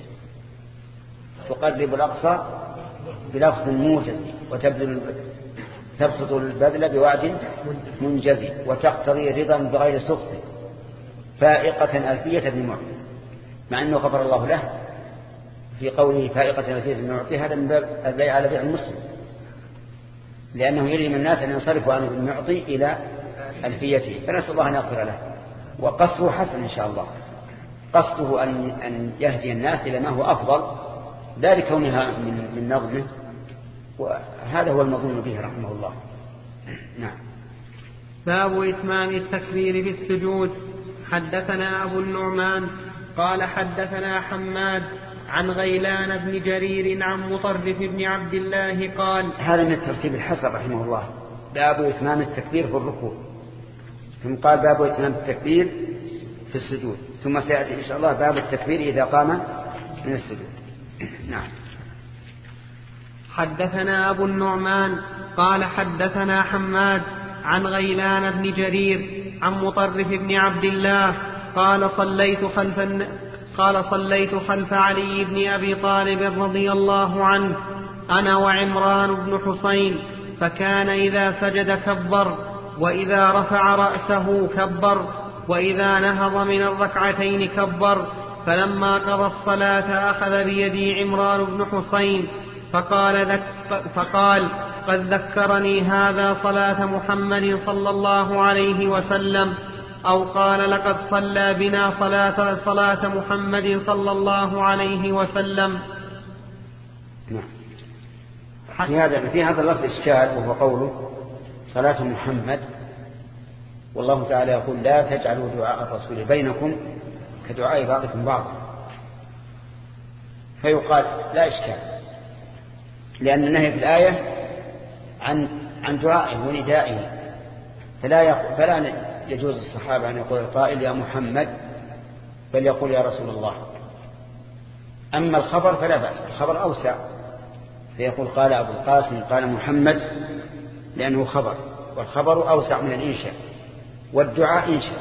تقرب الأقصى بلفظ موجز وتبذل تبسط البذل بوعد منجز وتقتضي رضا بغير سخط فائقة ألفية ابن معطي، مع أنه غفر الله له في قوله فائقة ألفية ابن معطي. هذا من باب البيع على بيع المسلم، لأنه يلزم الناس أن ينصرفوا عن ابن معطي إلى ألفيته، فنسأل الله أن يغفر له. وقصده حسن إن شاء الله، قصده أن يهدي الناس إلى ما هو أفضل، ذلك كونها من, من نظمه، وهذا هو المظلوم به رحمه الله. نعم. باب إتمام التكبير في السجود. حدثنا أبو النعمان قال حدثنا حماد عن غيلان بن جرير عن مطرف بن عبد الله قال. هذا من الترتيب الحسن رحمه الله. باب إتمام التكبير في الركوع، ثم قال باب إتمام التكبير في السجود، ثم سيأتي إن شاء الله باب التكبير إذا قام من السجود. نعم. حدثنا أبو النعمان قال حدثنا حماد عن غيلان بن جرير عن مطرف بن عبد الله قال صليت خلف الن... قال صليت خلف علي بن أبي طالب رضي الله عنه أنا وعمران بن حسين، فكان إذا سجد كبر، وإذا رفع رأسه كبر، وإذا نهض من الركعتين كبر. فلما قضى الصلاة أخذ بيدي عمران بن حسين فقال, ذك فقال قد ذكرني هذا صلاة محمد صلى الله عليه وسلم، أو قال لقد صلى بنا صلاة, صلاة محمد صلى الله عليه وسلم. نعم. في هذا في هذا اللفظ إشكال، وهو قوله صلاة محمد، والله تعالى يقول لا تجعلوا دعاء الرسول بينكم كدعاء بعضكم بعضا. فيقال لا إشكال، لأن النهي في الآية عن عن دعائه وندائه، فلا فلا يجوز الصحابة أن يقول القائل يا محمد، بل يقول يا رسول الله. أما الخبر فلا بأس، الخبر أوسع، فيقول قال أبو القاسم قال محمد لأنه خبر، والخبر أوسع من الإنشاء، والدعاء إنشاء.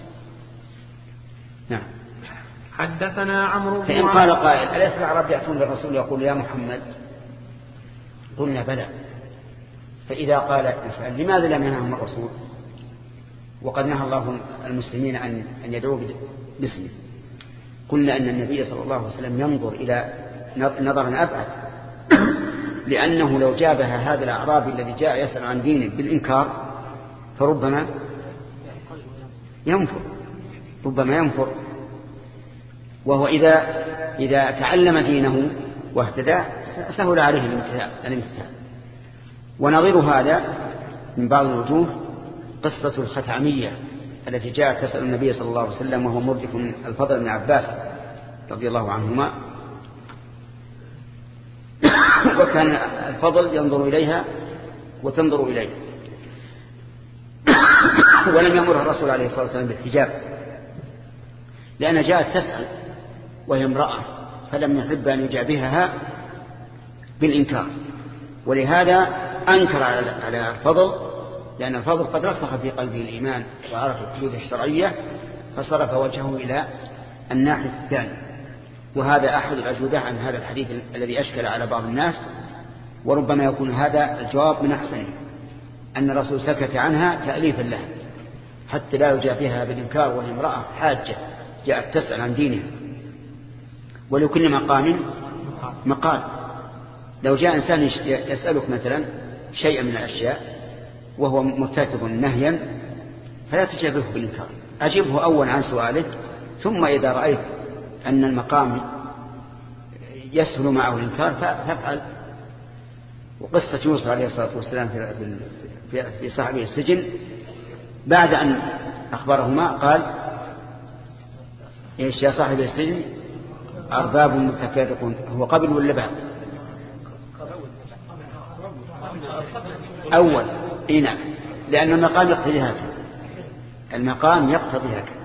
نعم. حدثنا عمرو بن فإن قال قائل أليس العرب يأتون للرسول يقول يا محمد؟ قلنا بلى. فإذا قال نسأل لماذا لم ينههم الرسول وقد نهى الله المسلمين عن أن يدعوا باسمه؟ قلنا أن النبي صلى الله عليه وسلم ينظر إلى نظرا أبعد، لأنه لو جابها هذا الأعرابي الذي جاء يسأل عن دينه بالإنكار فربما ينفر ربما ينفر وهو إذا إذا تعلم دينه واهتدى سهل عليه الامتثال. ونظير هذا من بعض الوجوه قصة الختعمية التي جاءت تسأل النبي صلى الله عليه وسلم وهو مردف الفضل بن عباس رضي الله عنهما، وكان الفضل ينظر إليها وتنظر إليه، ولم يأمرها الرسول عليه الصلاة والسلام بالحجاب، لأن جاءت تسأل وهي امرأة، فلم يحب أن يجابهها بالإنكار، ولهذا أنكر على الفضل، لأن الفضل قد رسخ في قلبه الإيمان وعرف الحدود الشرعية، فصرف وجهه إلى الناحية الثانية. وهذا أحد الأجوبة عن هذا الحديث الذي أشكل على بعض الناس، وربما يكون هذا الجواب من أحسنه، أن الرسول سكت عنها تأليفا لها حتى لا يجابهها بالإنكار وهي امرأة حاجة جاءت تسأل عن دينها. ولكل مقام مقال. لو جاء إنسان يسألك مثلا شيئا من الأشياء وهو مرتكب نهيا فلا تجابه بالإنكار، أجبه أولا عن سؤالك، ثم إذا رأيت أن المقام يسهل معه الإنكار فافعل. وقصة يوسف عليه الصلاة والسلام في صاحبه السجن بعد أن أخبرهما قال إيش يا صاحب السجن أرباب متفرقون، هو قبل ولا بعد؟ أول. إيه نعم، لأن المقام يقتضي هكذا، المقام يقتضي هكذا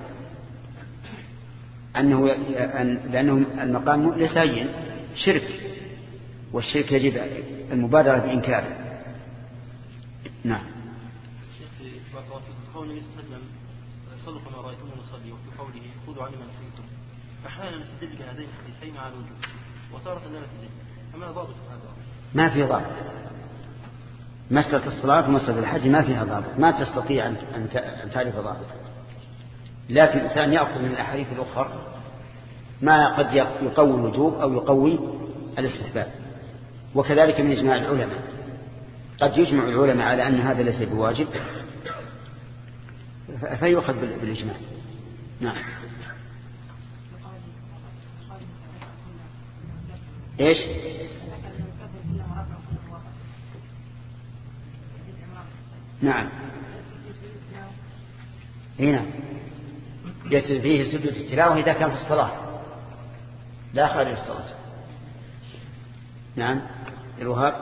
أنه لأنه المقام ليس هين شرك، والشرك يجب المبادرة بإنكاره. نعم. في قوله وسلم صلوا كما رأيتموه نصلي، وفي قوله خذوا عني ما نسيتم، فحالا نستدل بهذين الحديثين على الوجوب وتارة لا نستدل، فما ضابط هذا؟ ما في ضابط. مسألة الصلاة ومسألة الحج ما فيها ضابط، ما تستطيع أن تعرف ضابط، لكن الإنسان يأخذ من الأحاديث الأخرى ما قد يقوي الوجوب أو يقوي الاستحباب. وكذلك من إجماع العلماء، قد يجمع العلماء على أن هذا ليس بواجب فيؤخذ بالإجماع. نعم. إيش؟ نعم. هنا يسجد فيه سجود التلاوة إذا كان في الصلاة لا خارج الصلاة. نعم. الوهاب.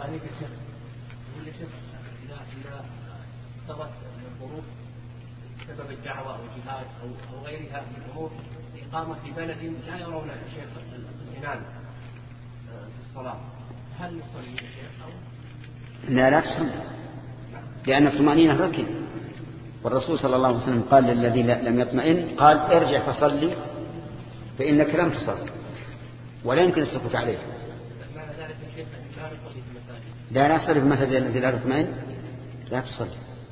ثبت الظروف سبب الدعوة أو الجهاد أو غيرها من الأمور إقامة في بلد لا يرون شيء الإمام في الصلاة، هل نصلي يا شيخ أو لا لا تصلي؟ لأن الطمأنينة ركن، والرسول صلى الله عليه وسلم قال للذي لم يطمئن قال ارجع فصلي فإنك لم تصلي، ولا يمكن السكوت عليه. معنى ذلك يا شيخ لا نصلي في المساجد؟ لا لا نصلي في المسجد الذي لا تطمئن لا تصلي.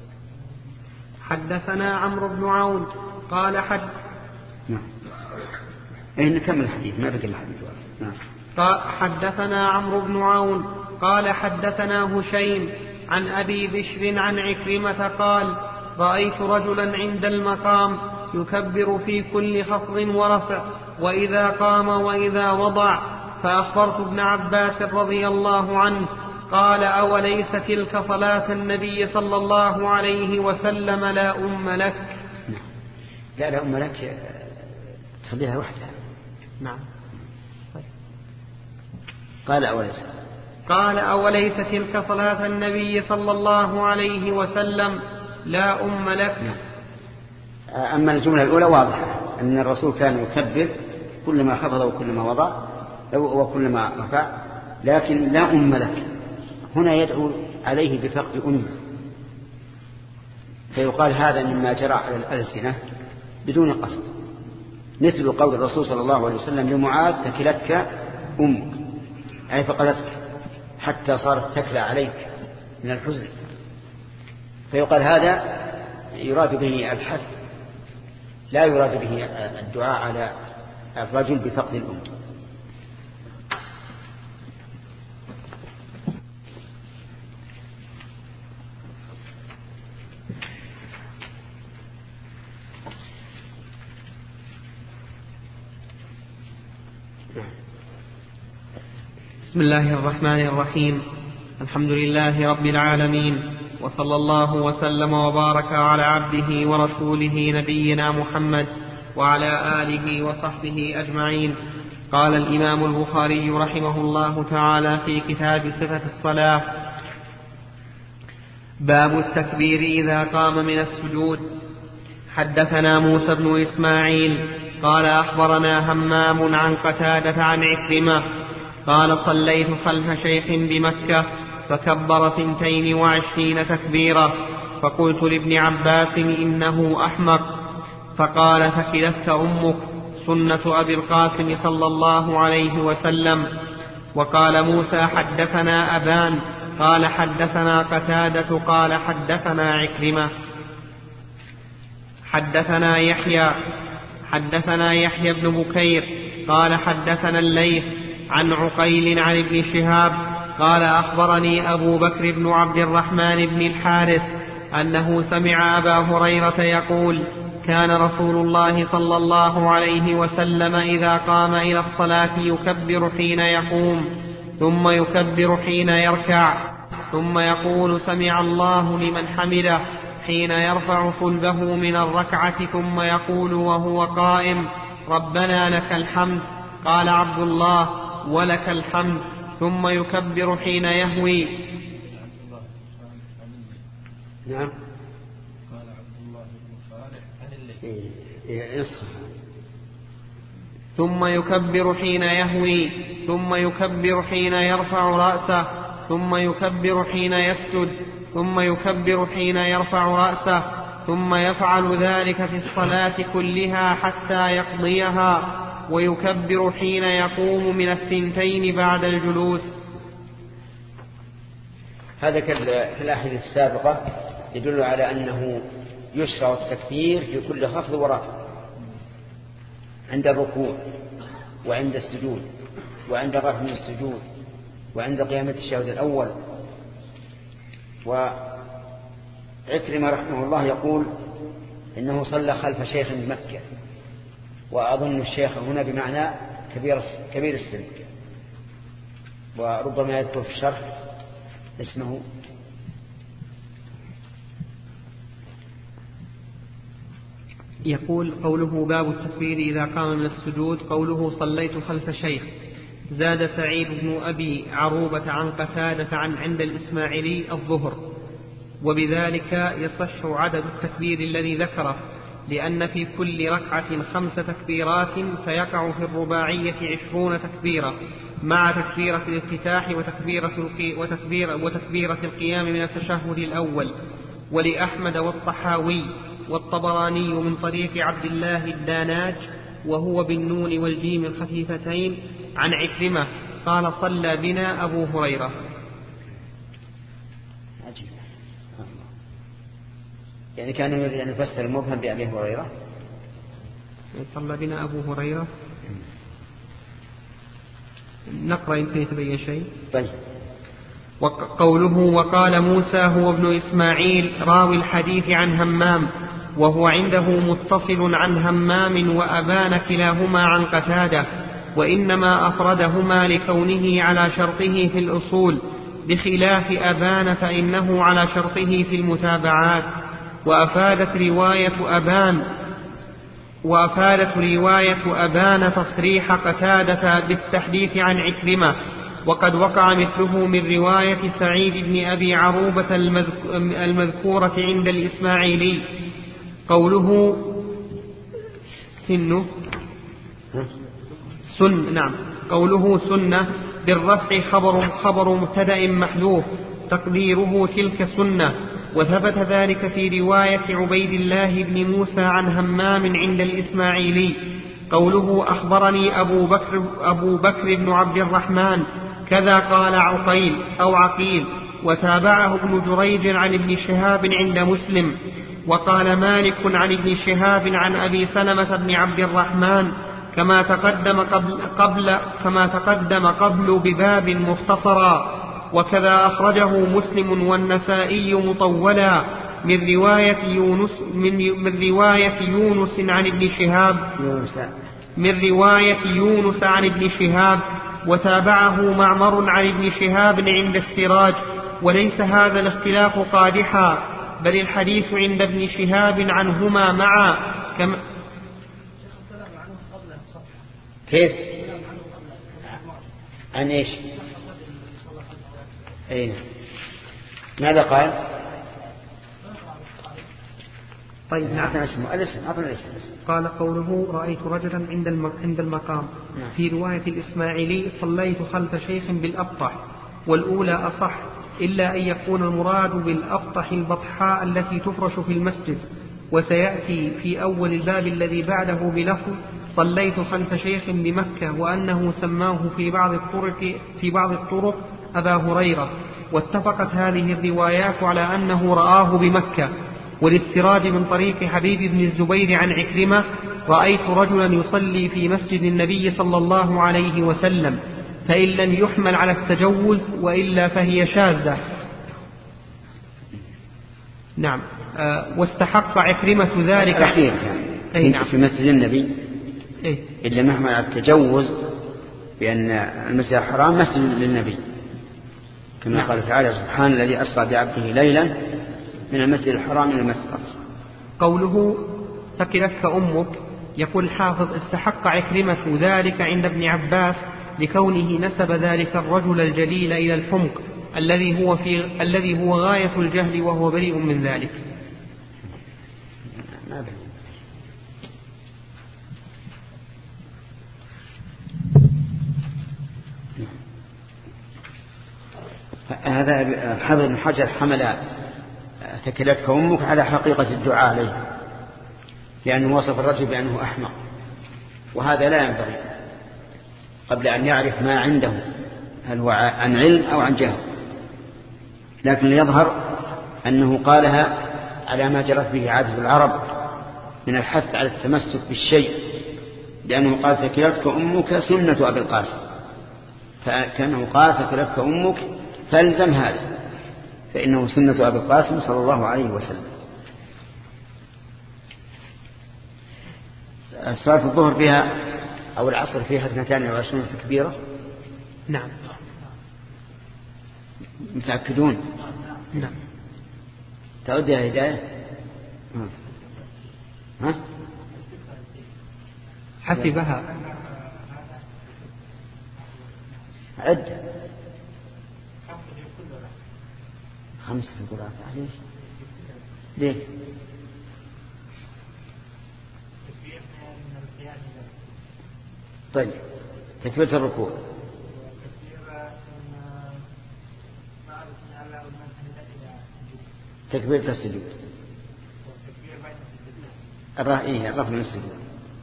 حدثنا عمرو بن عون قال حد نعم. إيه نكمل الحديث ما بقي الحديث. نعم. قال حدثنا عمرو بن عون قال حدثنا هشيم عن أبي بشر عن عكرمة قال رأيت رجلا عند المقام يكبر في كل خفض ورفع وإذا قام وإذا وضع، فأخبرت ابن عباس رضي الله عنه قال أوليس تلك صلاة النبي صلى الله عليه وسلم لا أم لك؟ لا لا أم لك تخليها وحدها. نعم. قال أوليس قال أوليس تلك صلاة النبي صلى الله عليه وسلم لا أم لك؟ نعم. أما الجملة الأولى واضحة أن الرسول كان يكبر كلما خفض وكلما وضع وكلما رفع، لكن لا أم لك هنا يدعو عليه بفقد أمه، فيقال هذا مما جرى على الألسنة بدون قصد، مثل قول الرسول صلى الله عليه وسلم لمعاذ تكلتك أمك، أي فقدتك حتى صارت تكلى عليك من الحزن، فيقال هذا يراد به الحث لا يراد به الدعاء على الرجل بفقد الأم. بسم الله الرحمن الرحيم. الحمد لله رب العالمين، وصلى الله وسلم وبارك على عبده ورسوله نبينا محمد وعلى آله وصحبه أجمعين. قال الإمام البخاري رحمه الله تعالى في كتاب صفة الصلاة: باب التكبير إذا قام من السجود. حدثنا موسى بن إسماعيل قال أخبرنا همام عن قتادة عن عكرمة قال صليت خلف شيخ بمكة فكبر ثنتين وعشرين تكبيرة، فقلت لابن عباس إنه أحمق، فقال ثكلتك أمك، سنة أبي القاسم صلى الله عليه وسلم. وقال موسى حدثنا أبان قال حدثنا قتادة قال حدثنا عكرمة حدثنا يحيى حدثنا يحيى بن بكير قال حدثنا الليث عن عقيل عن ابن شهاب قال أخبرني أبو بكر بن عبد الرحمن بن الحارث أنه سمع أبا هريرة يقول كان رسول الله صلى الله عليه وسلم إذا قام إلى الصلاة يكبر حين يقوم ثم يكبر حين يركع ثم يقول سمع الله لمن حمده حين يرفع صلبه من الركعة ثم يقول وهو قائم ربنا لك الحمد قال عبد الله ولك الحمد ثم يكبر حين يهوي. نعم قال عبد الله بن صالح عن الليل ثم يكبر حين يهوي ثم يكبر حين يرفع رأسه ثم يكبر حين يسجد ثم يكبر حين يرفع رأسه ثم يفعل ذلك في الصلاة كلها حتى يقضيها ويكبر حين يقوم من الثنتين بعد الجلوس. هذا كالأحاديث السابقة يدل على أنه يشرع التكبير في كل خفض ورفع عند الركوع وعند السجود وعند الرفع من السجود وعند قيام التشهد الأول. وعكرمة رحمه الله يقول إنه صلى خلف شيخ بمكة، وأظن الشيخ هنا بمعنى كبير, كبير السن، وربما يذكر في الشرح اسمه. يقول قوله باب التكبير إذا قام من السجود قوله صليت خلف شيخ. زاد سعيد بن أبي عروبة عن قتادة عن عند الإسماعيلي الظهر، وبذلك يصح عدد التكبير الذي ذكره، لأن في كل ركعة خمس تكبيرات فيقع في الرباعية عشرون تكبيرة مع تكبيرة الافتتاح وتكبيرة, وتكبيرة, وتكبيرة القيام من التشهد الأول. ولأحمد والطحاوي والطبراني من طريق عبد الله الداناج وهو بالنون والجيم الخفيفتين عن عكرمة قال صلى بنا أبو هريرة. عجيب. يعني كان يريد أن يفسر المبهم بأبي هريرة. صلى بنا أبو هريرة. نقرأ يمكن يتبين شيء. طيب. وقوله وقال موسى هو ابن إسماعيل راوي الحديث عن همام، وهو عنده متصل عن همام وأبان كلاهما عن قتادة، وإنما أفردهما لكونه على شرطه في الأصول، بخلاف أبان فإنه على شرطه في المتابعات. وأفادت رواية أبان وأفادت رواية أبان تصريح قتادة بالتحديث عن عكرمة، وقد وقع مثله من رواية سعيد بن أبي عروبة المذكورة عند الإسماعيلي. قوله سنه سن نعم قوله سنة بالرفع خبر خبر مبتدأ محذوف تقديره تلك سنة، وثبت ذلك في رواية عبيد الله بن موسى عن همام عند الإسماعيلي. قوله أخبرني أبو بكر, أبو بكر بن عبد الرحمن كذا قال عقيل أو عقيل، وتابعه ابن جريج عن ابن شهاب عند مسلم. وقال مالك عن ابن شهاب عن أبي سلمة بن عبد الرحمن كما تقدم قبل, قبل كما تقدم قبل بباب مختصرا. وكذا أخرجه مسلم والنسائي مطولا من رواية يونس من, من رواية يونس عن ابن شهاب من رواية يونس عن ابن شهاب وتابعه معمر عن ابن شهاب عند السراج. وليس هذا الاختلاف قادحا، بل الحديث عند ابن شهاب عنهما معا. كما كيف عن ايش؟ ايه ماذا قال؟ طيب نعم. قال قوله رأيت رجلا عند عند المقام. نعم. في رواية الإسماعيلي صليت خلف شيخ بالأبطح، والأولى أصح، إلا أن يكون المراد بالأبطح البطحاء التي تفرش في المسجد. وسيأتي في أول الباب الذي بعده بلفظ صليت خلف شيخ بمكة، وأنه سماه في بعض الطرق في بعض الطرق أبا هريرة، واتفقت هذه الروايات على أنه رآه بمكة. وللسراج من طريق حبيب بن الزبير عن عكرمة: رأيت رجلا يصلي في مسجد النبي صلى الله عليه وسلم، فإن لم يحمل على التجوز وإلا فهي شاذة. نعم. آه واستحق عكرمة ذلك الأخير أي نعم. في مسجد النبي إيه؟ إن لم يحمل على التجوز بأن المسجد الحرام مسجد للنبي، كما نعم. قال تعالى: سبحان الذي أسرى بعبده ليلا من المسجد الحرام إلى المسجد الأقصى. قوله ثكلتك أمك، يقول الحافظ: استحق عكرمة ذلك عند ابن عباس لكونه نسب ذلك الرجل الجليل إلى الحمق الذي هو في الذي هو غاية الجهل، وهو بريء من ذلك. هذا الحافظ بن حجر حمل ثكلتك أمك على حقيقة الدعاء عليه، لأنه وصف الرجل بأنه أحمق، وهذا لا ينبغي قبل أن يعرف ما عنده، هل هو عن علم أو عن جهل. لكن يظهر أنه قالها على ما جرت به عادة العرب من الحث على التمسك بالشيء، لأنه قال: ثكلتك أمك سنة أبي القاسم، فكأنه قال: ثكلتك أمك فالزم هذا، فإنه سنة أبي القاسم صلى الله عليه وسلم. صلاة الظهر فيها أو العصر فيها اثنتان وعشرون تكبيرة. نعم. متأكدون؟ نعم. تعود يا هداية؟ ها؟ حسبها. عد. خمسة في القراءة. ليش؟ ليه؟ طيب، تكبيرة الركوع. تكبيرة السجود. الرأي الرفع من السجود.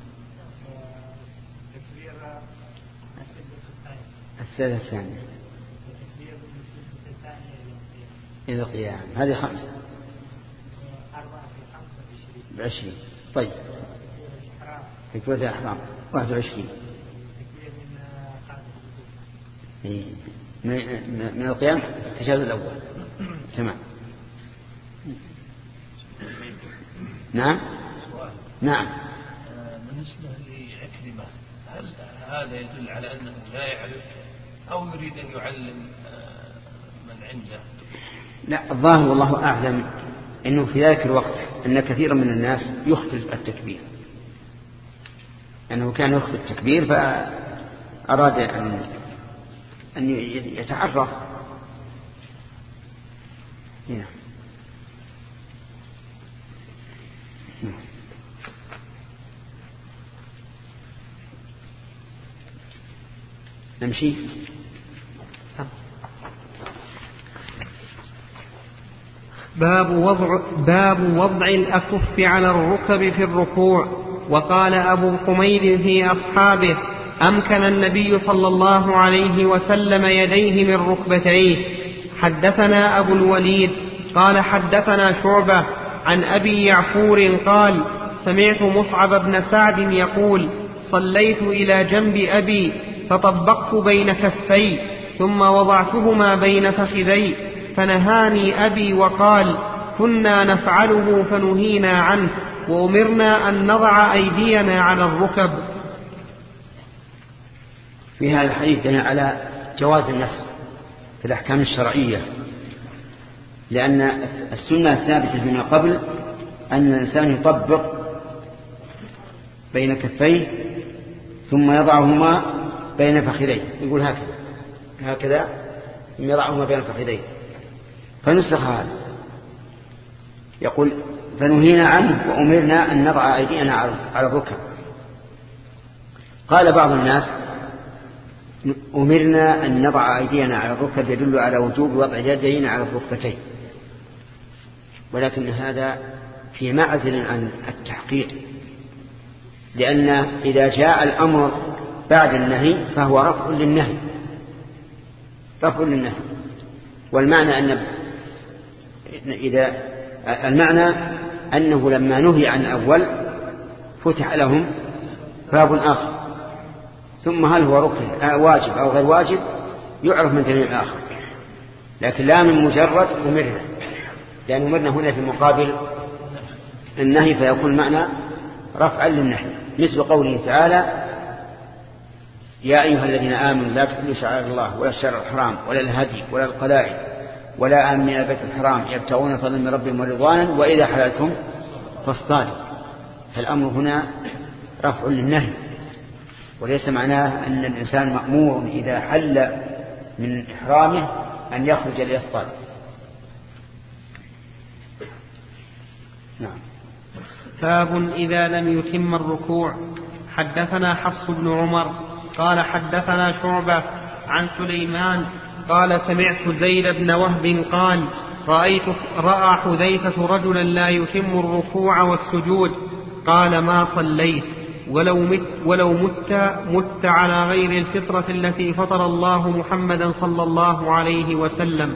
السجدة الثانية إلى القيام. هذه خمسة بعشرين. طيب، تكبيرة الإحرام واحد وعشرين. من القيام التشهد الأول. تمام. نعم نعم. بالنسبة لعكرمة، هل هذا يدل على أنه لا يعرف أو يريد أن يعلم من عنده؟ لا، الظاهر والله أعلم أنه في ذلك الوقت أن كثيرا من الناس يخفي التكبير، أنه كان يخفي التكبير فأراد أن أن يتعرف. هنا نمشي. باب وضع, باب وضع الأكف على الركب في الركوع. وقال أبو حميد في أصحابه: أمكن النبي صلى الله عليه وسلم يديه من ركبتيه. حدثنا أبو الوليد قال حدثنا شعبة عن أبي يعفور قال: سمعت مصعب بن سعد يقول: صليت إلى جنب أبي فطبقت بين كفي ثم وضعتهما بين فخذي، فنهاني أبي وقال: كنا نفعله فنهينا عنه، وأمرنا أن نضع أيدينا على الركب. في هذا الحديث على جواز النسخ في الأحكام الشرعية، لأن السنة الثابتة من قبل أن الإنسان يطبق بين كفيه ثم يضعهما بين فخذيه، يقول هكذا هكذا ثم يضعهما بين فخذيه، فنسخ هذا. يقول: فنهينا عنه وأمرنا أن نضع أيدينا على الركب. قال بعض الناس: أمرنا أن نضع أيدينا على الركب يدل على وجوب وضع اليدين على الركبتين، ولكن هذا في معزل عن التحقيق، لأن إذا جاء الأمر بعد النهي فهو رفع للنهي رفع للنهي والمعنى أن إذا المعنى أنه لما نهي عن الأول فتح لهم باب آخر، ثم هل هو ركن واجب أو غير واجب يعرف من دليل آخر، لكن لا من مجرد أمرنا، لأن أمرنا هنا في مقابل النهي فيكون معنى رفعا للنهي، مثل قوله تعالى يا أيها الذين آمنوا لا تحلوا شعائر الله ولا الشرع الحرام ولا الهدي ولا القلائد ولا آمنين البيت الحرام يبتغون فضلا من ربهم ورضوانا وإذا حللتم فاصطادوا. فالأمر هنا رفع للنهي، وليس معناه أن الإنسان مأمور إذا حل من إحرامه أن يخرج ليصطاد. نعم. باب إذا لم يتم الركوع. حدثنا حفص بن عمر قال حدثنا شعبة عن سليمان قال سمعت زيد بن وهب قال رأيت رأى حذيفة رجلا لا يتم الركوع والسجود قال ما صليت ولو مت, ولو مت, مت على غير الفطرة التي فطر الله محمدا صلى الله عليه وسلم.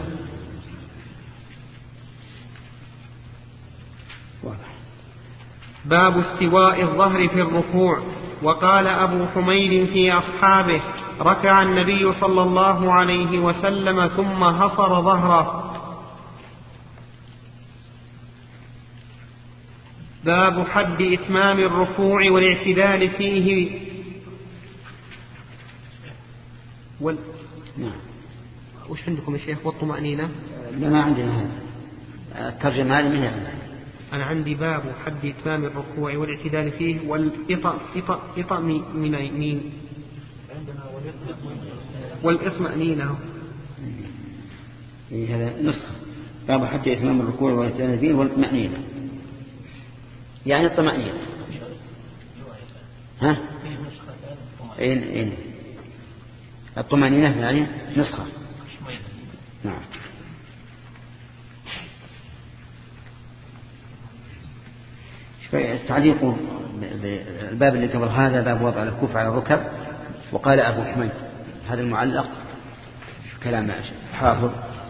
باب استواء الظهر في الركوع. وقال أبو حميد في أصحابه ركع النبي صلى الله عليه وسلم ثم هصر ظهره. باب حد إتمام الركوع والاعتدال فيه وال... نعم. وش عندكم يا شيخ؟ والطمأنينة؟ لا ما عندنا هذا الترجمة هذه من عندنا. أنا عندي باب حد إتمام الركوع والاعتدال فيه والإطأ إطأ إطأ من مين والإطمأنينة. هذا نسخة باب حد إتمام الركوع والاعتدال فيه والإطمأنينة، يعني الطمأنينة. ها؟ إن إن الطمأنينة يعني نسخة. نعم. التعليق الباب اللي قبل هذا باب وضع الكف على الركب، وقال أبو حميد هذا المعلق كلام حافظ.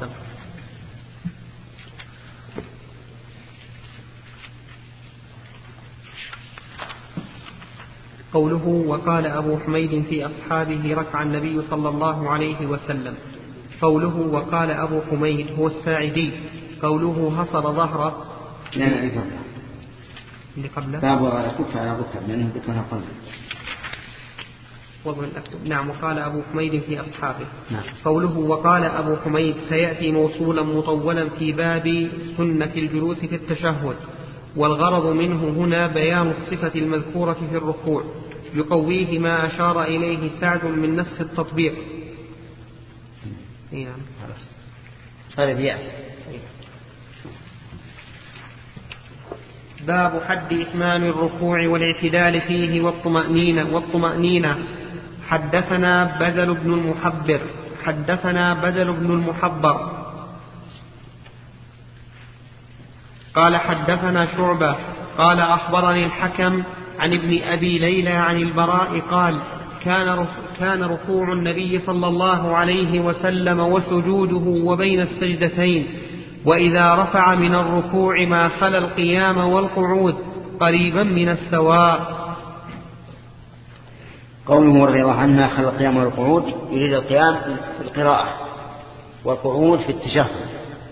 قوله وقال أبو حميد في أصحابه ركع النبي صلى الله عليه وسلم. قوله وقال أبو حميد هو الساعدي. قوله حصر ظهره لا لا لا اللي قبله باب وضع الكف على الركب لأنه ذكرها قبل. نعم. وقال أبو حميد في أصحابه. نعم. قوله وقال أبو حميد سيأتي موصولا مطولا في باب سنة الجلوس في التشهد، والغرض منه هنا بيان الصفة المذكورة في الركوع يقويه ما أشار إليه سعد من نسخ التطبيق. نعم. صار بيأس. باب حد إتمام الركوع والاعتدال فيه والطمأنينة والطمأنينة. حدثنا بدل بن المحبر حدثنا بدل بن المحبر قال حدثنا شعبة قال أخبرني الحكم عن ابن أبي ليلى عن البراء قال كان كان ركوع النبي صلى الله عليه وسلم وسجوده وبين السجدتين، وإذا رفع من الركوع ما خلا القيام والقعود قريبا من السواء. قوله رضي الله عنه خلا القيام والقعود يريد القيام في القراءة والقعود في التشهد،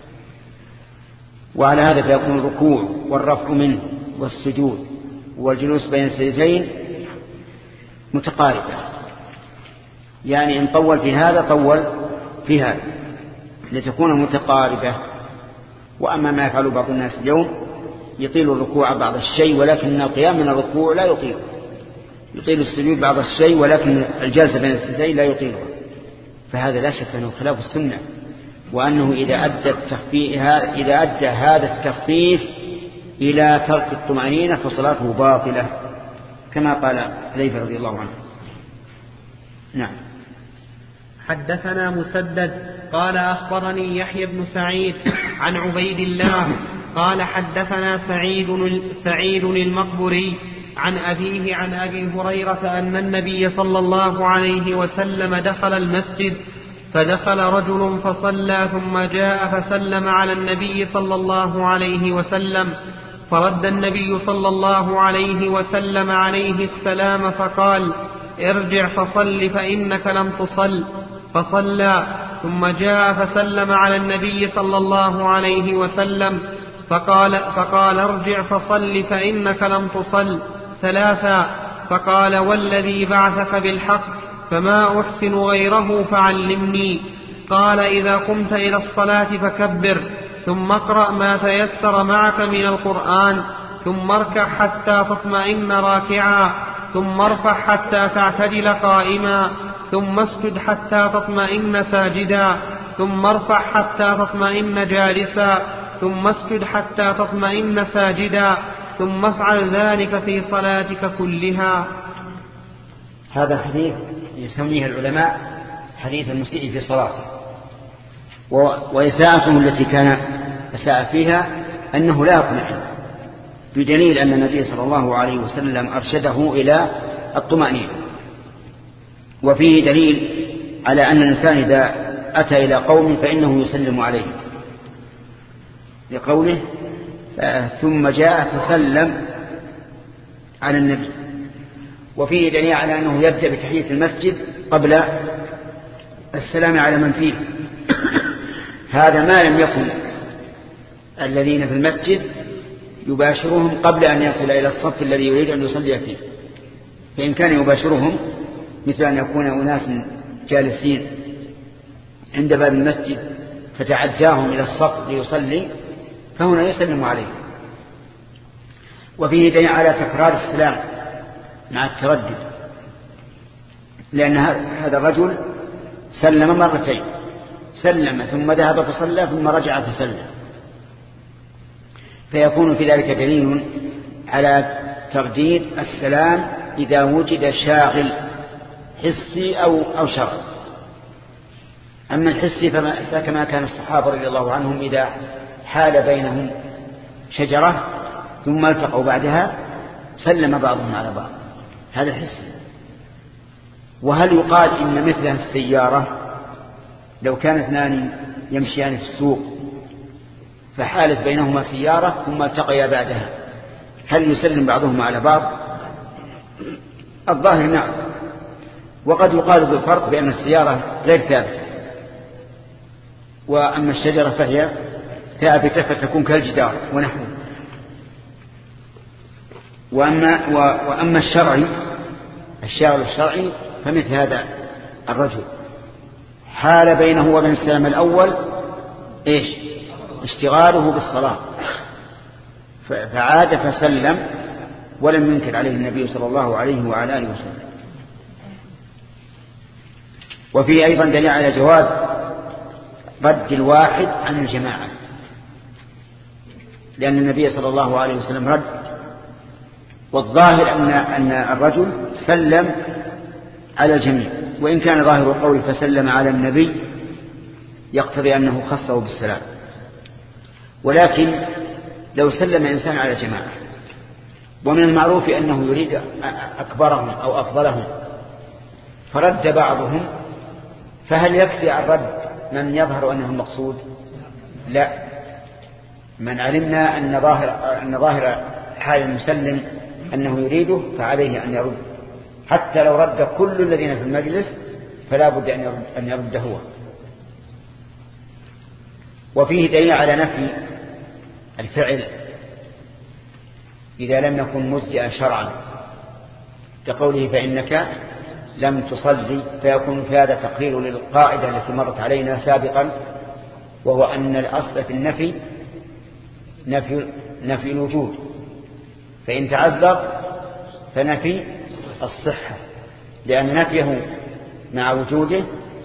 وعلى هذا فيكون الركوع والرفع منه والسجود والجلوس بين السجدتين متقاربة، يعني إن طول في هذا طول في هذا لتكون متقاربة. وأما ما يفعل بعض الناس اليوم يطيل الركوع بعض الشيء ولكن القيام من الركوع لا يطيل، يطيل السجود بعض الشيء ولكن الجلسة بين السجدتين لا يطيله، فهذا لا شك أنه خلاف السنة، وأنه إذا أدى التخفيف إذا أدى هذا التخفيف إلى ترك الطمأنينة فصلاته باطلة كما قال حذيفة رضي الله عنه. نعم. حدثنا مسدد قال أخبرني يحيى بن سعيد عن عبيد الله قال حدثنا سعيد سعيد المقبري عن أبيه عن أبي هريرة أن النبي صلى الله عليه وسلم دخل المسجد فدخل رجل فصلى ثم جاء فسلم على النبي صلى الله عليه وسلم فرد النبي صلى الله عليه وسلم عليه السلام فقال ارجع فصل فإنك لم تصل فصلى ثم جاء فسلم على النبي صلى الله عليه وسلم فقال, فقال ارجع فصل فإنك لم تصل ثلاثا فقال والذي بعثك بالحق فما أحسن غيره فعلمني قال إذا قمت إلى الصلاة فكبر ثم اقرأ ما تيسر معك من القرآن ثم اركع حتى تطمئن راكعا ثم ارفع حتى تعتدل قائما ثم اسجد حتى تطمئن ساجدا ثم ارفع حتى تطمئن جالسا ثم اسجد حتى تطمئن ساجدا ثم افعل ذلك في صلاتك كلها. هذا الحديث يسميه العلماء حديث المسيء في صلاته، وإساءته التي كان أساء فيها أنه لا يطمئن، بدليل أن النبي صلى الله عليه وسلم أرشده إلى الطمأنينة. وفيه دليل على أن الإنسان إذا أتى إلى قوم فإنه يسلم عليه، لقوله ثم جاء فسلم على النبي. وفيه دليل على أنه يبدأ بتحية المسجد قبل السلام على من فيه. هذا ما لم يكن الذين في المسجد يباشرهم قبل أن يصل إلى الصف الذي يريد أن يصلي فيه، فإن كان يباشرهم مثل أن يكون أناس جالسين عند باب المسجد فتعداهم إلى الصف ليصلي فهنا يسلم عليه. وفيه دليل على تكرار السلام مع التردد، لأن هذا الرجل سلم مرتين، سلم ثم ذهب فصلى ثم رجع فسلم، فيكون في ذلك دليل على ترديد السلام إذا وجد شاغل حسي أو, أو شرعي. أما الحسي فكما كان الصحابة رضي الله عنهم إذا حال بينهم شجرة ثم التقوا بعدها سلم بعضهم على بعض، هذا الحسي. وهل يقال إن مثلها السيارة لو كان اثنان يمشيان في السوق فحالت بينهما سيارة ثم التقيا بعدها هل يسلم بعضهم على بعض؟ الظاهر نعم. وقد يقال بالفرق بأن السيارة غير ثابتة، وأما الشجرة فهي ثابتة فتكون كالجدار ونحوه. وأما, وأما الشرعي الشاغل الشرعي فمثل هذا الرجل حال بينه وبين السلام الأول إيش؟ اشتغاله بالصلاة، فعاد فسلم ولم ينكر عليه النبي صلى الله عليه وعلى آله وسلم. وفيه أيضا دليل على جواز رد الواحد عن الجماعة، لأن النبي صلى الله عليه وسلم رد، والظاهر أن, أن الرجل سلم على الجميع، وإن كان ظاهر القول فسلم على النبي يقتضي أنه خصه بالسلام. ولكن لو سلم إنسان على جماعة ومن المعروف أنه يريد أكبرهم أو أفضلهم فرد بعضهم، فهل يكفي عن رد من يظهر أنه المقصود؟ لا، من علمنا أن ظاهر, أن ظاهر حال المسلم أنه يريده فعليه أن يرد، حتى لو رد كل الذين في المجلس فلا بد أن يرد, أن يرد هو. وفيه دليل على نفي الفعل إذا لم يكن مجزئا شرعا، كقوله فإنك لم تصلي، فيكون في هذا تقرير للقاعدة التي مرت علينا سابقا، وهو أن الأصل في النفي نفي, نفي الوجود، فإن تعذر فنفي الصحة، لأن نفيه مع وجوده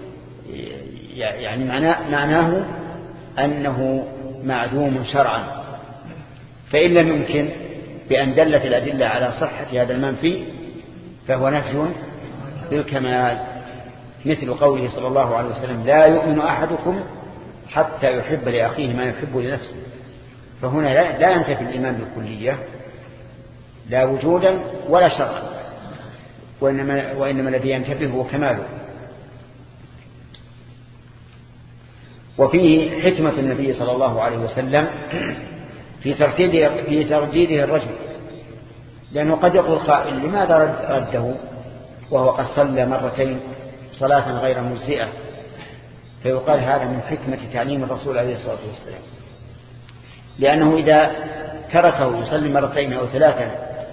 يعني معناه, معناه أنه معدوم شرعا، فإن لم يمكن بأن دلت الأدلة على صحة هذا المنفي فهو نفي للكمال، مثل قوله صلى الله عليه وسلم لا يؤمن أحدكم حتى يحب لأخيه ما يحب لنفسه، فهنا لا ينتفي الإيمان بالكلية لا وجودا ولا شرعا، وإنما, وإنما الذي ينتبه هو كماله. وفيه حكمة النبي صلى الله عليه وسلم في ترديده, في ترديده الرجل، لأنه قد يقول قائل لماذا رده وهو قد صلى مرتين صلاة غير مجزئة، فيقال هذا من حكمة تعليم الرسول عليه الصلاة والسلام، لأنه إذا تركه يصلي مرتين أو ثلاثة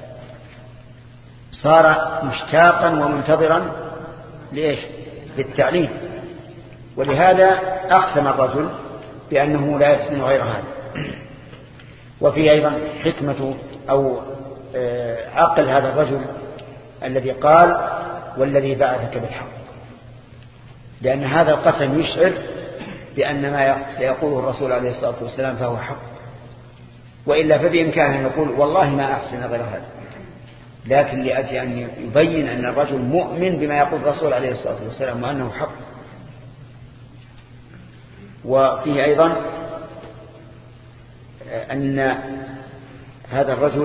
صار مشتاقا ومنتظرا لإيش؟ للتعليم. ولهذا أقسم الرجل بأنه لا يحسن غير هذا. وفي أيضا حكمة أو عقل هذا الرجل الذي قال والذي بعثك بالحق، لأن هذا القسم يشعر بأن ما سيقوله الرسول عليه الصلاة والسلام فهو حق، وإلا فبإمكانه أن يقول والله ما أحسن غير هذا، لكن لأجل أن يبين أن الرجل مؤمن بما يقول الرسول عليه الصلاة والسلام وأنه حق. وفيه أيضا أن هذا الرجل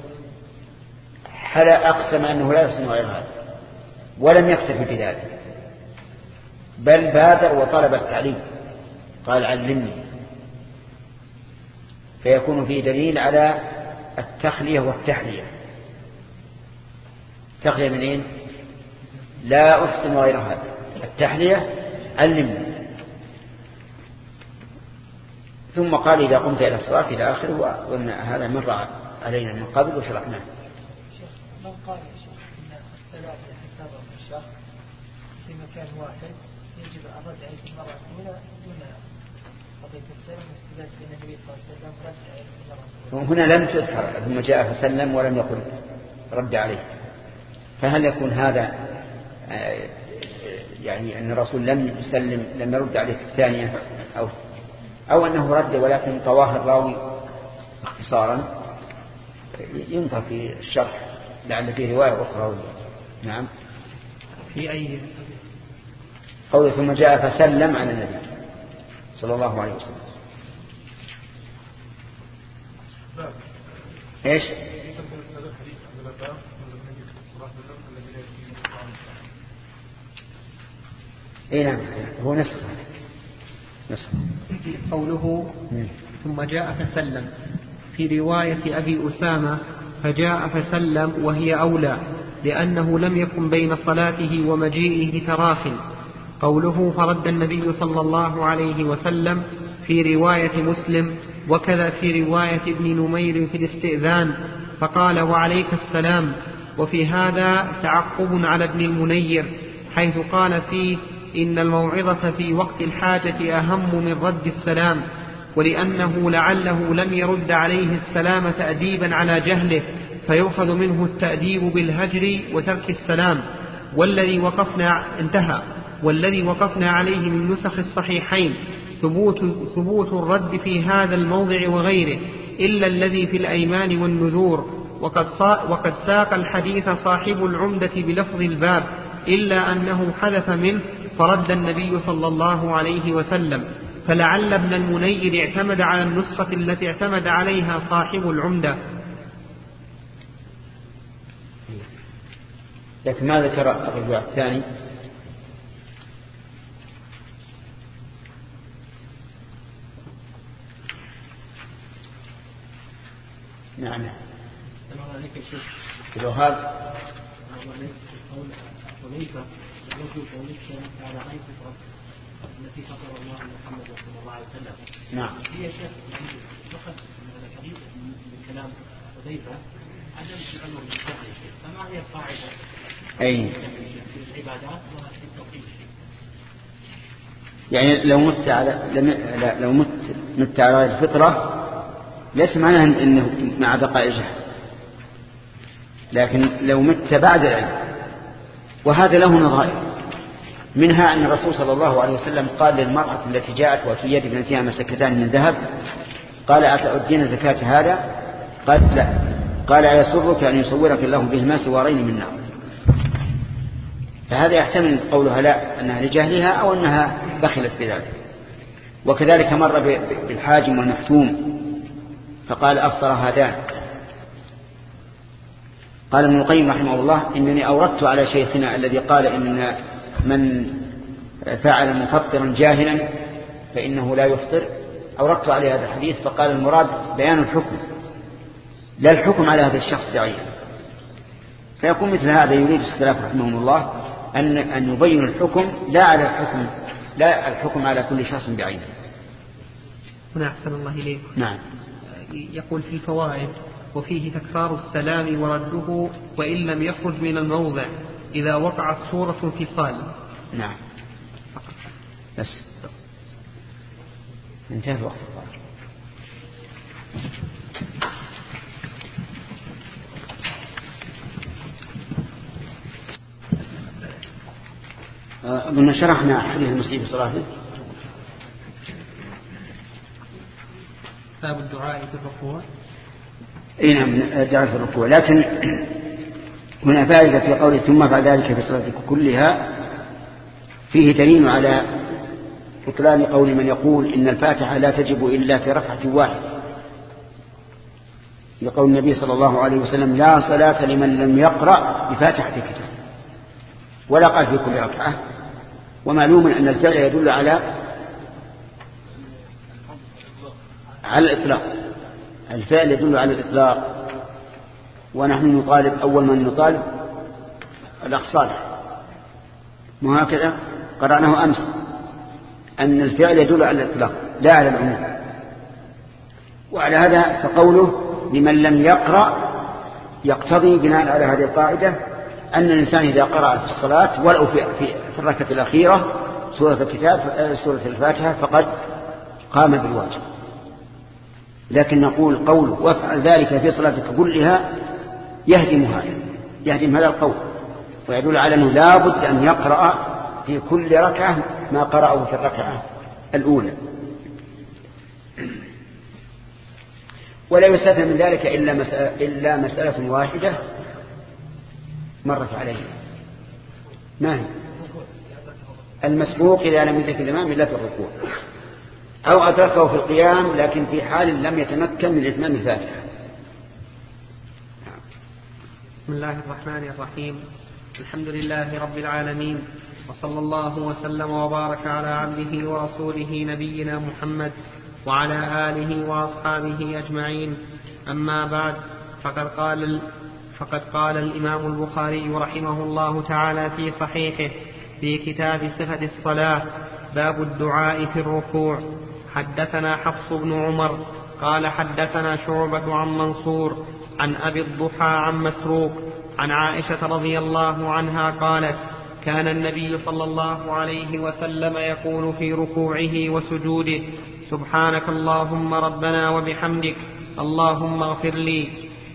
حلا أقسم أنه لا يحسن غير هذا ولم يكتفي بذلك، بل بادر وطلب التعليم، قال علمني، فيكون فيه دليل على التخلية والتحلية. التخلية من إيه؟ لا أحسن غير هذا، التحلية علمني. ثم قال إذا قمت إلى الصلاة إلى آخره، وأن هذا مر علينا من قبل وشرحناه. من قال يا شيخ إن الصلاة حسابه في الشخص في مكان واحد يجب الرد عليه في المرة الأولى دون قضية السلام واستدلال بأن النبي صلى الله عليه وسلم رد عليه في المرة الأولى. هنا لم تذكر ثم جاء فسلم ولم يقل رد عليه، فهل يكون هذا يعني أن الرسول لم يسلم لم يرد عليه في الثانية، أو أو أنه رد ولكن طواه الراوي اختصارا؟ ينظر في الشرح لعل فيه رواية أخرى. نعم. في أي قوله ثم جاء فسلم على النبي صلى الله عليه وسلم. إيش؟ إيه نعم هو نسخ نسخ. قوله ثم جاء فسلم في رواية أبي أسامة فجاء فسلم وهي أولى لأنه لم يكن بين صلاته ومجيئه تراخ. قوله فرد النبي صلى الله عليه وسلم في رواية مسلم، وكذا في رواية ابن نمير في الاستئذان فقال وعليك السلام. وفي هذا تعقب على ابن المنير حيث قال فيه إن الموعظة في وقت الحاجة أهم من رد السلام، ولأنه لعله لم يرد عليه السلام تأديبا على جهله فيؤخذ منه التأديب بالهجر وترك السلام. والذي وقفنا انتهى والذي وقفنا عليه من نسخ الصحيحين ثبوت, ثبوت الرد في هذا الموضع وغيره إلا الذي في الأيمان والنذور. وقد, وقد ساق الحديث صاحب العمدة بلفظ الباب إلا أنه حدث منه فرد النبي صلى الله عليه وسلم، فلعل ابن المنير اعتمد على النسخة التي اعتمد عليها صاحب العمدة. لكن ما ذكر الرجوع الثاني. نعم لو هذا التي فطر الله محمد صلى الله عليه وسلم. نعم. هي شيخ فقط من الحديث من كلام حذيفة عدم التأمر بالفعل شيء، فما هي القاعدة؟ أي. في العبادات وفي التوقيت. يعني لو مت على لا لو مت مت على الفطرة ليس معناه إنه مع بقاء جهل، لكن لو مت بعد العلم، وهذا له نظائر. منها أن الرسول صلى الله عليه وسلم قال للمرأة التي جاءت وفي يد ابنتها مسكتان من ذهب قال أتؤدين زكاة هذا؟ قالت لا. قال أيسرك أن يصورك الله بهما سوارين من نار؟ فهذا يحتمل قولها لا أنها لجهلها أو أنها بخلت بذلك. وكذلك مر بالحاجم والمحتوم فقال أفطر هذان، قال ابن القيم رحمه الله إنني أوردت على شيخنا الذي قال إن من فعل مفطرا جاهلا فإنه لا يفطر، أوردت عليه هذا الحديث فقال المراد بيان الحكم لا الحكم على هذا الشخص بعينه. فيكون مثل هذا يريد السلف رحمهم الله أن أن يبين الحكم لا على الحكم لا الحكم على كل شخص بعينه. هنا أحسن الله إليك. نعم. يقول في الفوائد: وفيه تكرار السلام ورده وإن لم يخرج من الموضع إذا وقعت صورة انفصال. نعم. بس انتهى الوقت. أظن شرحنا حديث المسيء في صلاته. باب الدعاء في الركوع. اي نعم الدعاء في الركوع، لكن هنا فائدة في قوله ثم بعد ذلك في صلاتك كلها فيه دليل على بطلان قول من يقول إن الفاتحة لا تجب إلا في ركعة واحدة، لقول النبي صلى الله عليه وسلم لا صلاة لمن لم يقرأ بفاتحة الكتاب، ولا قال في كل ركعة. ومعلوم أن الفعل يدل على على الإطلاق، الفعل يدل على الإطلاق، ونحن نطالب أول من نطالب الأخ صالح، مو هكذا قرأناه أمس أن الفعل يدل على الإطلاق لا على العموم. وعلى هذا فقوله لمن لم يقرأ يقتضي بناء على هذه القاعدة أن الإنسان إذا قرأ في الصلاة ولو في, في الركعة الأخيرة سورة الكتاب سورة الفاتحة فقد قام بالواجب. لكن نقول قوله وافعل ذلك في صلاتك كلها يهدم هذا يهدم هذا القول، ويدل على أنه لا بد أن يقرأ في كل ركعة ما قرأه في الركعة الأولى، ولا يستثنى من ذلك إلا مسألة, إلا مسألة واحدة مرت عليه، ما هي؟ المسبوق إذا لم يدرك الإمام إلا في الركوع، أو أدركه في القيام لكن في حال لم يتمكن من إتمام الفاتحة. بسم الله الرحمن الرحيم. الحمد لله رب العالمين، وصلى الله وسلم وبارك على عبده ورسوله نبينا محمد وعلى آله وأصحابه أجمعين. أما بعد، فقد قال فقد قال الإمام البخاري رحمه الله تعالى في صحيحه في كتاب صفة الصلاة باب الدعاء في الركوع: حدثنا حفص بن عمر قال حدثنا شعبة عن منصور عن أبي الضحى عن مسروق عن عائشة رضي الله عنها قالت: كان النبي صلى الله عليه وسلم يقول في ركوعه وسجوده: سبحانك اللهم ربنا وبحمدك اللهم اغفر لي.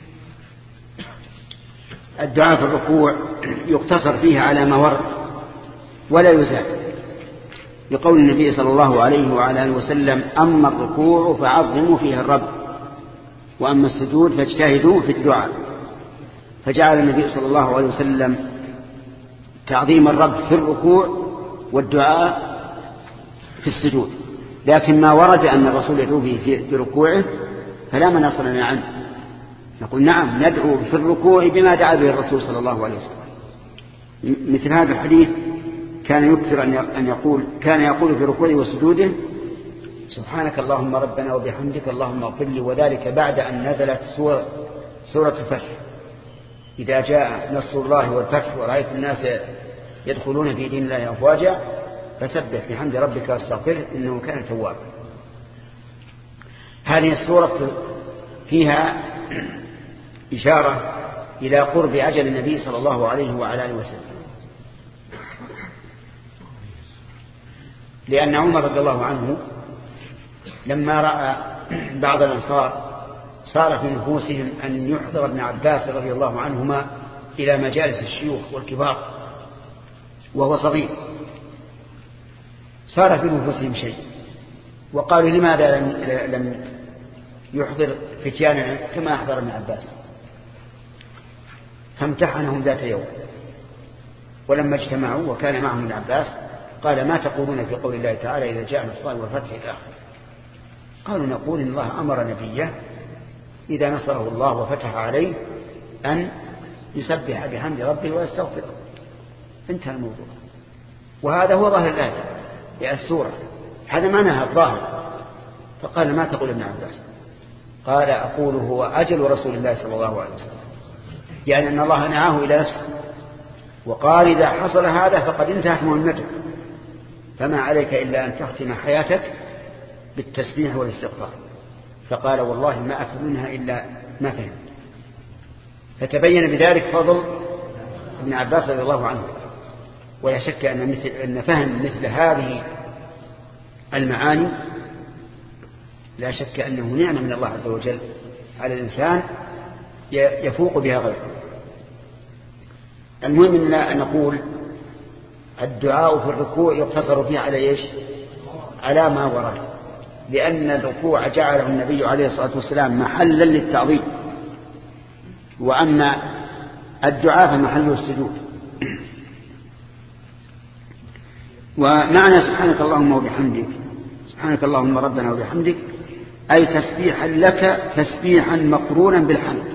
الدعاء في الركوع يقتصر فيه على ما ورد ولا يزال، لقول النبي صلى الله عليه وعلى آله وسلم: أما الركوع فعظموا فيه الرب، وأما السجود فاجتهدوا في الدعاء. فجعل النبي صلى الله عليه وسلم تعظيم الرب في الركوع والدعاء في السجود، لكن ما ورد أن الرسول يدعو به في ركوعه فلا مناص لنا عنه، نقول نعم ندعو في الركوع بما دعا به الرسول صلى الله عليه وسلم. مثل هذا الحديث كان يكثر أن يقول كان يقول في ركوعه وسجوده: سبحانك اللهم ربنا وبحمدك اللهم اغفر لي، وذلك بعد أن نزلت سورة, سورة الفتح: إذا جاء نصر الله والفتح ورأيت الناس يدخلون في دين الله أفواجا فسبح بحمد ربك واستغفره إنه كان توابا. هذه السورة فيها إشارة إلى قرب أجل النبي صلى الله عليه وعلى آله وسلم، لأن عمر رضي الله عنه لما رأى بعض الأنصار صار في نفوسهم أن يحضر ابن عباس رضي الله عنهما إلى مجالس الشيوخ والكبار وهو صغير، صار في نفوسهم شيء، وقالوا: لماذا لم يحضر فتياننا كما أحضر ابن عباس؟ فامتحنهم ذات يوم، ولما اجتمعوا وكان معهم ابن عباس قال: ما تقولون في قول الله تعالى إذا جاء نصر الله والفتح إلى آخره؟ قالوا: نقول إن الله أمر نبيه إذا نصره الله وفتح عليه أن يسبح بحمد ربه ويستغفره، انتهى الموضوع. وهذا هو ظاهر الآية يا السورة، هذا معناها الظاهر. فقال ما تقول ابن عباس؟ قال أقول هو أجل رسول الله صلى الله عليه وسلم، يعني أن الله نعاه إلى نفسه وقال إذا حصل هذا فقد انتهت مهمتك، فما عليك إلا أن تختم حياتك بالتسبيح والاستغفار. فقال والله ما أفهم منها إلا ما فهم. فتبين بذلك فضل ابن عباس رضي الله عنه. ولا شك أن, مثل أن فهم مثل هذه المعاني لا شك أنه نعمة من الله عز وجل على الإنسان يفوق بها غيره. المهم أن نقول الدعاء في الركوع يقتصر فيه على إيش؟ على ما ورد، لأن الركوع جعله النبي عليه الصلاة والسلام محلا للتعظيم، وأما الدعاء فمحله السجود. ومعنى سبحانك اللهم وبحمدك، سبحانك اللهم ربنا وبحمدك، أي تسبيحا لك تسبيحا مقرونا بالحمد،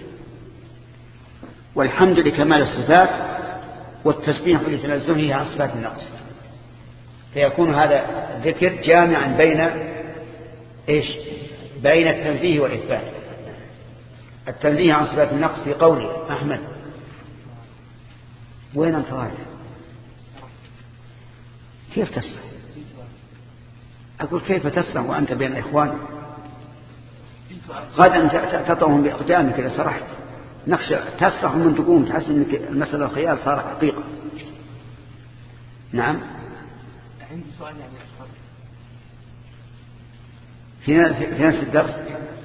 والحمد لكمال الصفات والتسبيح لتنزهه عن صفات النقص، فيكون هذا الذكر جامعا بين إيش؟ بين التنزيه والإثبات. التنزيه عن صفات النقص في قوله أحمد وين أنت رايح؟ كيف تسرح؟ أقول كيف تسرح وأنت بين إخوان؟ غدا تطعهم بأقدامك إذا سرحت، نخشى تسرح من تقوم تحس أنك المسألة الخيال صار حقيقة. نعم. عندي سؤال يعني أشهر في في نفس الدرس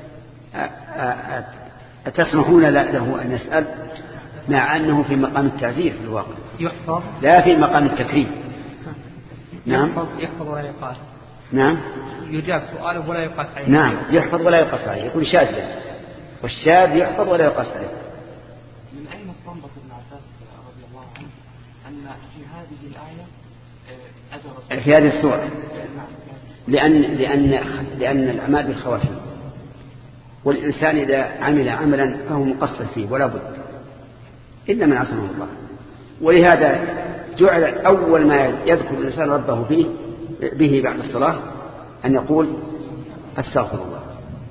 أتسمحون له أن يسأل مع أنه في مقام التعزير في الواقع يحفظ لا في مقام التكريم؟ نعم. يحفظ ولا يقاس. نعم. يجاب سؤاله ولا يقاس عليه. نعم يحفظ ولا يقاس عليه، يكون شاذا، والشاذ يحفظ ولا يقاس عليه. من أين استنبط ابن عباس رضي الله عنه أن في هذه الآية أجر في هذه السورة؟ لأن لأن لأن الأعمال بالخواتيم، والإنسان إذا عمل عملا فهو مقصر فيه ولا بد إلا من عصمه الله. ولهذا جعل أول ما يذكر الإنسان ربه فيه به بعد الصلاة أن يقول أستغفر الله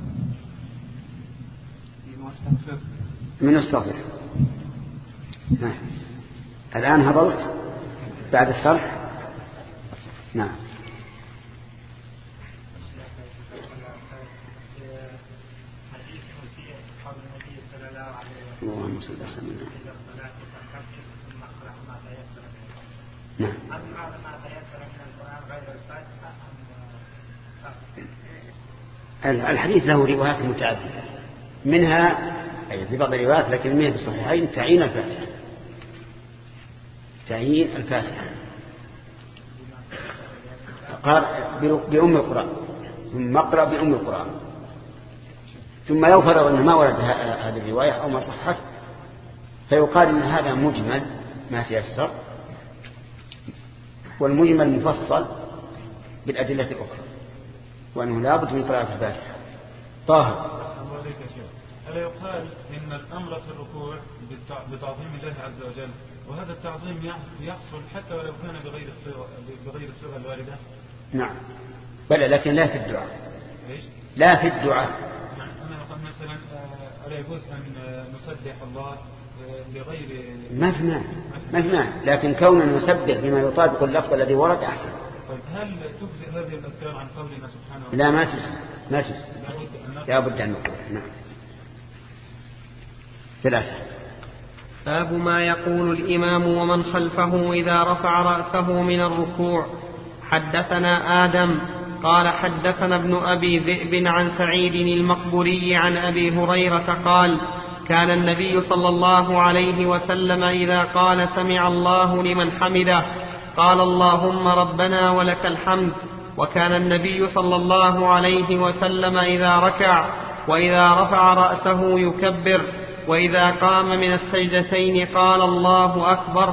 من استغفر. نعم. الآن هضلت بعد الشرح. نعم. اللهم صل وسلم. نعم. الحديث له روايات متعددة، منها أي في بعض الروايات لكن منها في الصحيحين تعيين الفاتحة، تعيين الفاتحة قال بأم القرآن، ثم اقرأ بأم القرآن، ثم لو فرض أنه ما ورد هذه الرواية أو ما صحت فيقال أن هذا مجمل ما تيسر، والمجمل مفصل بالأدلة الأخرى، وأنه لا بد من قراءة الفاتحة. طاهر. ألا يقال إن الأمر في الركوع بتعظيم الله عز وجل، وهذا التعظيم يحصل حتى ولو كان بغير الصيغة بغير الصيغة الواردة؟ نعم بل لكن لا في الدعاء. ليش؟ لا في الدعاء. نعم. أنا أقول مثلا ألا يجوز أن نسبح الله بغير ما في مانع، ما في مانع، لكن كوننا نسبح بما يطابق اللفظ الذي ورد أحسن. طيب هل تجزئ هذه الأذكار عن قولنا سبحانه وتعالى؟ لا ما تجزئ، ما تجزئ، لا بد أن نقول. نعم. ثلاثة. باب ما يقول الإمام ومن خلفه إذا رفع رأسه من الركوع. حدثنا آدم قال حدثنا ابن أبي ذئب عن سعيد المقبري عن أبي هريرة قال كان النبي صلى الله عليه وسلم إذا قال سمع الله لمن حمده قال اللهم ربنا ولك الحمد. وكان النبي صلى الله عليه وسلم إذا ركع وإذا رفع رأسه يكبر، وإذا قام من السجدتين قال الله أكبر.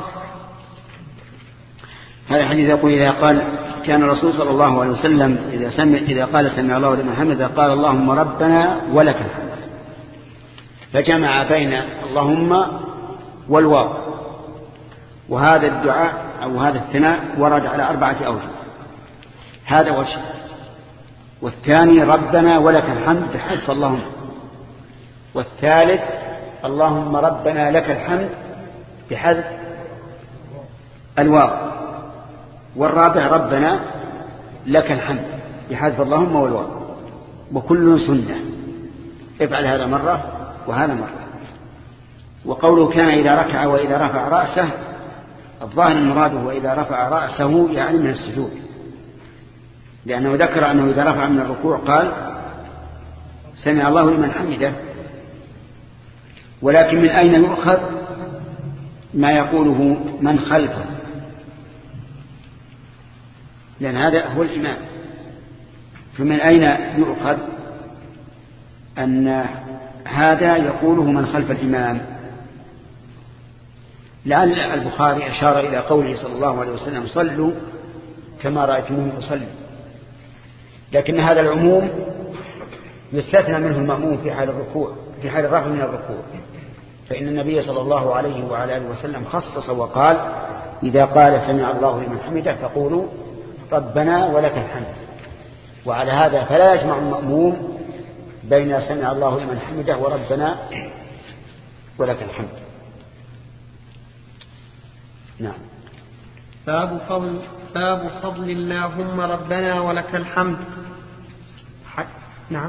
هذا الحديث يقول إذا قال كان الرسول صلى الله عليه وسلم إذا, سمع إذا قال سمع الله لمن حمده قال اللهم ربنا ولك الحمد، فجمع بين اللهم والواو. وهذا الدعاء أو هذا الثناء ورد على أربعة أوجه. هذا وجه. والثاني ربنا ولك الحمد بحذف اللهم. والثالث اللهم ربنا لك الحمد بحذف الواو. والرابع ربنا لك الحمد بحذف اللهم والواو. وكل سنة، افعل هذا مرة وهذا مرة. وقوله كان إذا ركع وإذا رفع رأسه، الظاهر المراد هو إذا رفع رأسه يعني من السجود، لأنه ذكر أنه إذا رفع من الركوع قال سمع الله لمن حمده. ولكن من أين يؤخذ ما يقوله من خلفه؟ لأن هذا هو الإمام. فمن أين يؤخذ أن هذا يقوله من خلف الإمام؟ لعل البخاري أشار إلى قوله صلى الله عليه وسلم صلوا كما رأيتموني أصلي، لكن هذا العموم يستثنى منه المأموم في حال الركوع، في حال الرفع من الركوع. فإن النبي صلى الله عليه وعلى آله وسلم خصص وقال إذا قال سمع الله لمن حمده فقولوا ربنا ولك الحمد. وعلى هذا فلا يجمع المأموم بين سمع الله لمن حمده وربنا ولك الحمد. نعم. باب فضل, باب فضل اللهم ربنا ولك الحمد. حد نعم.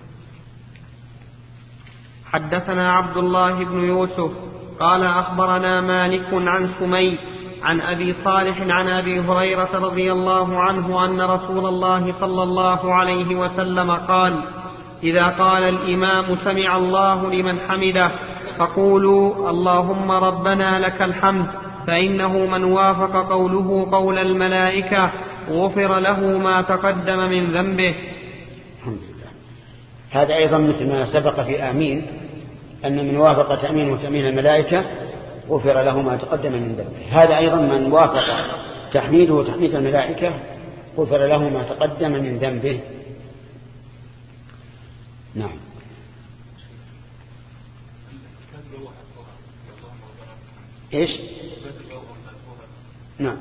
حدثنا عبد الله بن يوسف قال أخبرنا مالك عن سمي عن أبي صالح عن أبي هريرة رضي الله عنه أن رسول الله صلى الله عليه وسلم قال إذا قال الإمام سمع الله لمن حمده فقولوا اللهم ربنا لك الحمد، فإنه من وافق قوله قول الملائكة غفر له ما تقدم من ذنبه. الحمد لله. هذا أيضا مثل ما سبق في آمين، أن من وافق تأمين وتأمين الملائكة غفر له ما تقدم من ذنبه. هذا أيضا من وافق تحميده وتحميد الملائكة غفر له ما تقدم من ذنبه. نعم. إيش؟ نعم.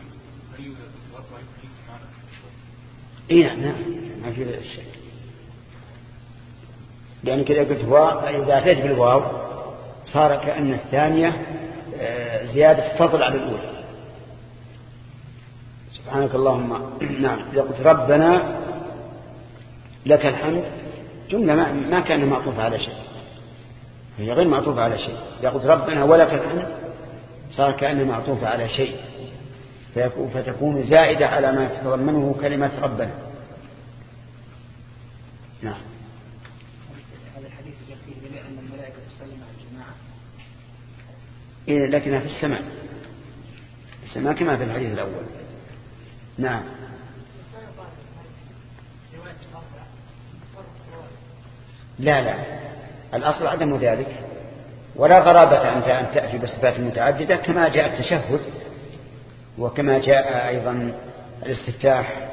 إيه نعم ما في شيء، لأن كذا قلت واو، إذا أتيت بالواو صار كأن الثانية زيادة فضل على الأولى. سبحانك اللهم. نعم. إذا قلت ربنا لك الحمد جملة ما, ما كان معطوف على شيء، هي غير معطوف على شيء. إذا قلت ربنا ولك الحمد صار كأنه معطوف على شيء، فتكون زائدة على ما تتضمنه كلمة ربنا. نعم. هذا الحديث فيه دليل أن الملائكة تسلم على الجماعة. إيه لكنها في السماء، السماء كما في الحديث الأول. نعم. لا لا، الأصل عدم ذلك، ولا غرابة أن تأتي بصفات متعددة كما جاء التشهد وكما جاء أيضا الاستفتاح.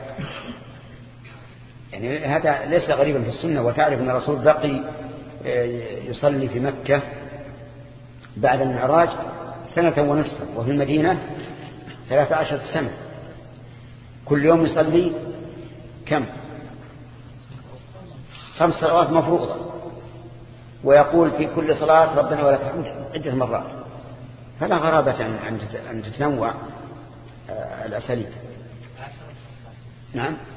يعني هذا ليس غريبا في السنة. وتعرف أن الرسول بقي يصلي في مكة بعد المعراج سنة ونصفا، وفي المدينة ثلاث عشرة سنة، كل يوم يصلي كم؟ خمس صلوات مفروضة، ويقول في كل صلاة ربنا ولك الحمد عدة مرات. فلا غرابة أن تتنوع الأساليب. نعم.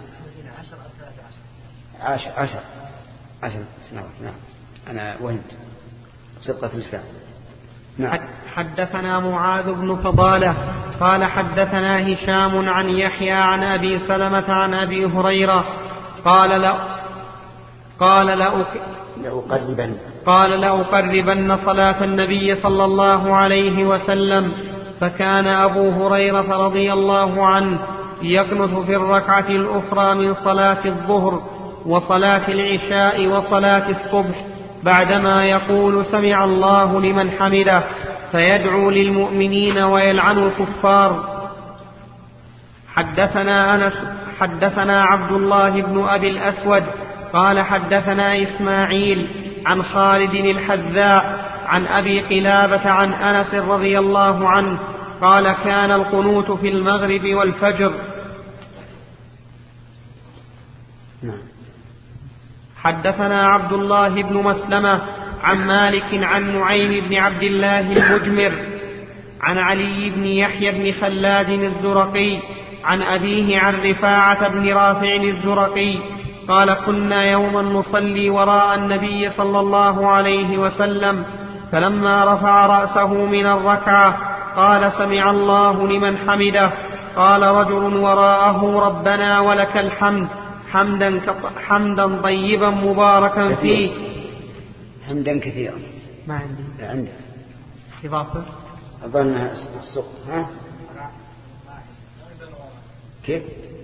عشر عشر عشر سنوات. نعم أنا وهمت صدقة اللسان. نعم. حدثنا معاذ بن فضالة قال حدثنا هشام عن يحيى عن أبي سلمة عن أبي هريرة قال لا قال لأك لأقربن قال لأقربن صلاة النبي صلى الله عليه وسلم، فكان أبو هريرة رضي الله عنه يقنت في الركعة الأخرى من صلاة الظهر وصلاة العشاء وصلاة الصبح بعدما يقول سمع الله لمن حمده، فيدعو للمؤمنين ويلعن الكفار. حدثنا أنس حدثنا عبد الله بن أبي الأسود قال حدثنا إسماعيل عن خالد الحذاء عن أبي قلابة عن أنس رضي الله عنه قال كان القنوت في المغرب والفجر. حدثنا عبد الله بن مسلمة عن مالك عن نعيم بن عبد الله المجمر عن علي بن يحيى بن خلاد الزرقي عن أبيه عن رفاعة بن رافع الزرقي قال كنا يوما نصلي وراء النبي صلى الله عليه وسلم فلما رفع رأسه من الركعة قال سمع الله لمن حمده قال رجل وراءه ربنا ولك الحمد حمدا, حمدا طيبا مباركا فيه. حمدا كثيرا ما عندي لا عندك إضافة أظنها السوق. ها كيف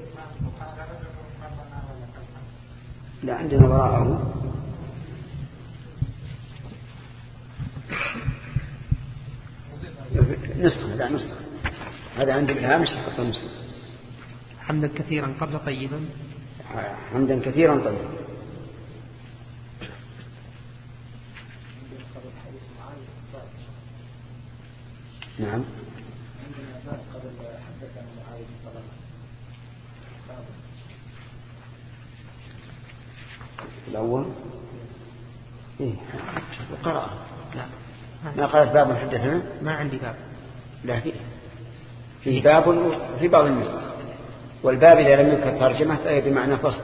لا عندنا وراءه نسخة لا نسخة هذا عندك الهامش خط مسلم. حمدا كثيرا قبل طيبا حمدا كثيرا طيبا. نعم الأول إيه القراءة لا ما قالت باب حدثنا ما عندي باب لا فيه فيه باب في بعض النسخ والباب إذا لم يذكر ترجمة فهي بمعنى فصل.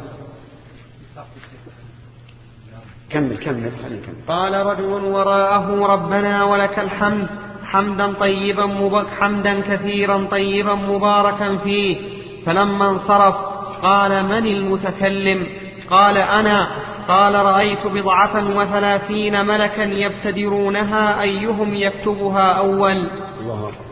كمل كمل قال رجل وراءه ربنا ولك الحمد حمدا طيبا مبارك حمدا كثيرا طيبا مباركا فيه فلما انصرف قال من المتكلم قال أنا قال رأيت بضعة وثلاثين ملكا يبتدرونها أيهم يكتبها أول. الله أكبر.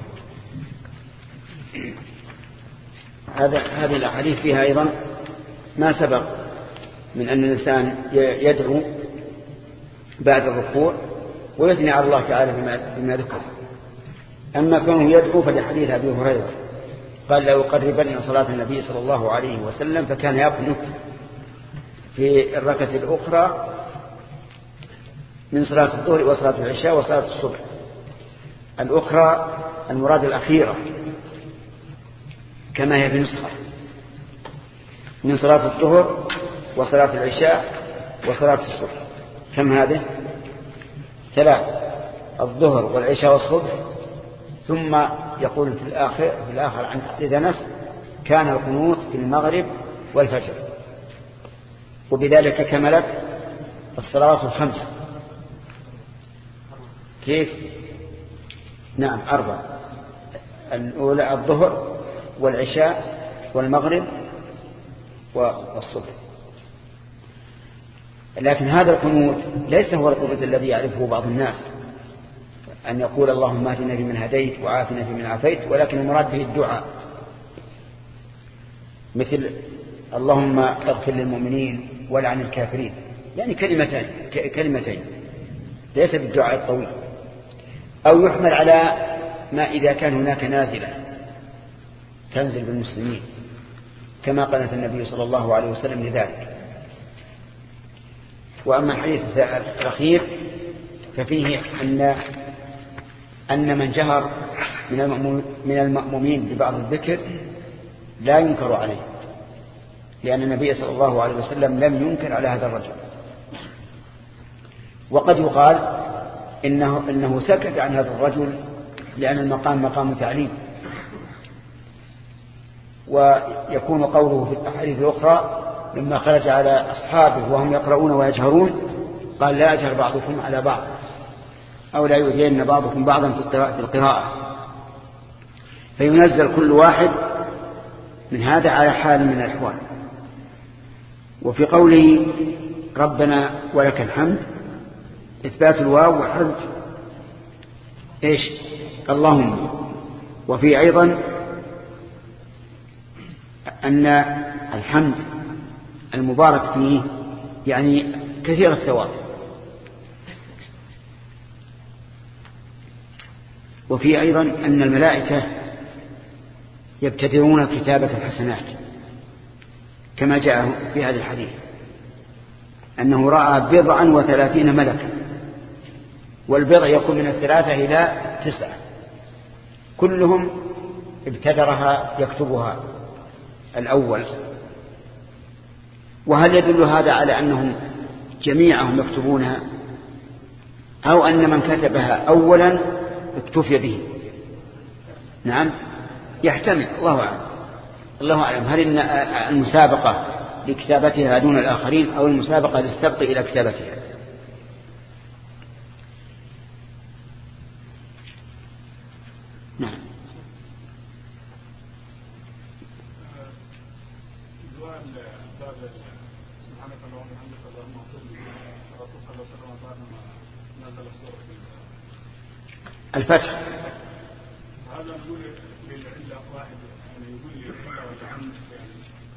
هذا هذه الأحاديث فيها أيضا ما سبق من أن الإنسان يدعو بعد الركوع ويثني على الله تعالى بما ذكر. أما كونه يدعو فلحديث أبي هريرة قال لو قربنا صلاة النبي صلى الله عليه وسلم فكان يقنت في الركعة الأخرى من صلاة الظهر وصلاة العشاء وصلاة الصبح. الأخرى المراد الأخيرة كما هي في نسخة من صلاة الظهر وصلاة العشاء وصلاة الصبح. كم هذه؟ ثلاث: الظهر والعشاء والصبح. ثم يقول في الآخر, في الآخر عن حديث أنس كان القنوت في المغرب والفجر. وبذلك كملت الصلاة الخمس. كيف؟ نعم أربع: الأولى الظهر والعشاء والمغرب والصبح. لكن هذا القنوت ليس هو القنوت الذي يعرفه بعض الناس أن يقول اللهم اهدنا فيمن هديت وعافنا فيمن عافيت، ولكن المراد به الدعاء، مثل اللهم اغفر للمؤمنين ولعن الكافرين، يعني كلمتين كلمتين ليس بالدعاء الطويل. أو يحمل على ما إذا كان هناك نازلة تنزل بالمسلمين كما قالت النبي صلى الله عليه وسلم لذلك. وأما الحديث الأخير ففيه أن أن من جهر من المأمومين ببعض الذكر لا ينكر عليه، لأن النبي صلى الله عليه وسلم لم ينكر على هذا الرجل. وقد يقال إنه, إنه سكت عن هذا الرجل لأن المقام مقام تعليم، ويكون قوله في الأحاديث الأخرى لما خرج على أصحابه وهم يقرؤون ويجهرون قال لا يجهر بعضكم على بعض أو لا يؤذين بعضكم بعضا في القراءة، فينزل كل واحد من هذا على حال من الأحوال. وفي قوله ربنا ولك الحمد إثبات الواو وحذف إيش اللهم. وفي أيضا أن الحمد المبارك فيه يعني كثير الثواب. وفي أيضا أن الملائكة يبتدرون كتابة الحسنات كما جاء في هذا الحديث أنه رأى بضعا وثلاثين ملكا والبضع يكون من الثلاثة إلى تسعة، كلهم ابتدرها يكتبها الأول. وهل يدل هذا على أنهم جميعهم يكتبونها، أو أن من كتبها أولا اكتفي به؟ نعم يحتمل، الله أعلم. الله أعلم هل المسابقة لكتابتها دون الآخرين أو المسابقة للسبق إلى كتابتها. نعم. سبحانك اللهم وبحمدك اللهم اغفر لي. الرسول صلى الله عليه وسلم بعد ما نزل السورة الفتح هذا نقول للعلة واحد، يعني يقول لي العلة والعمد يعني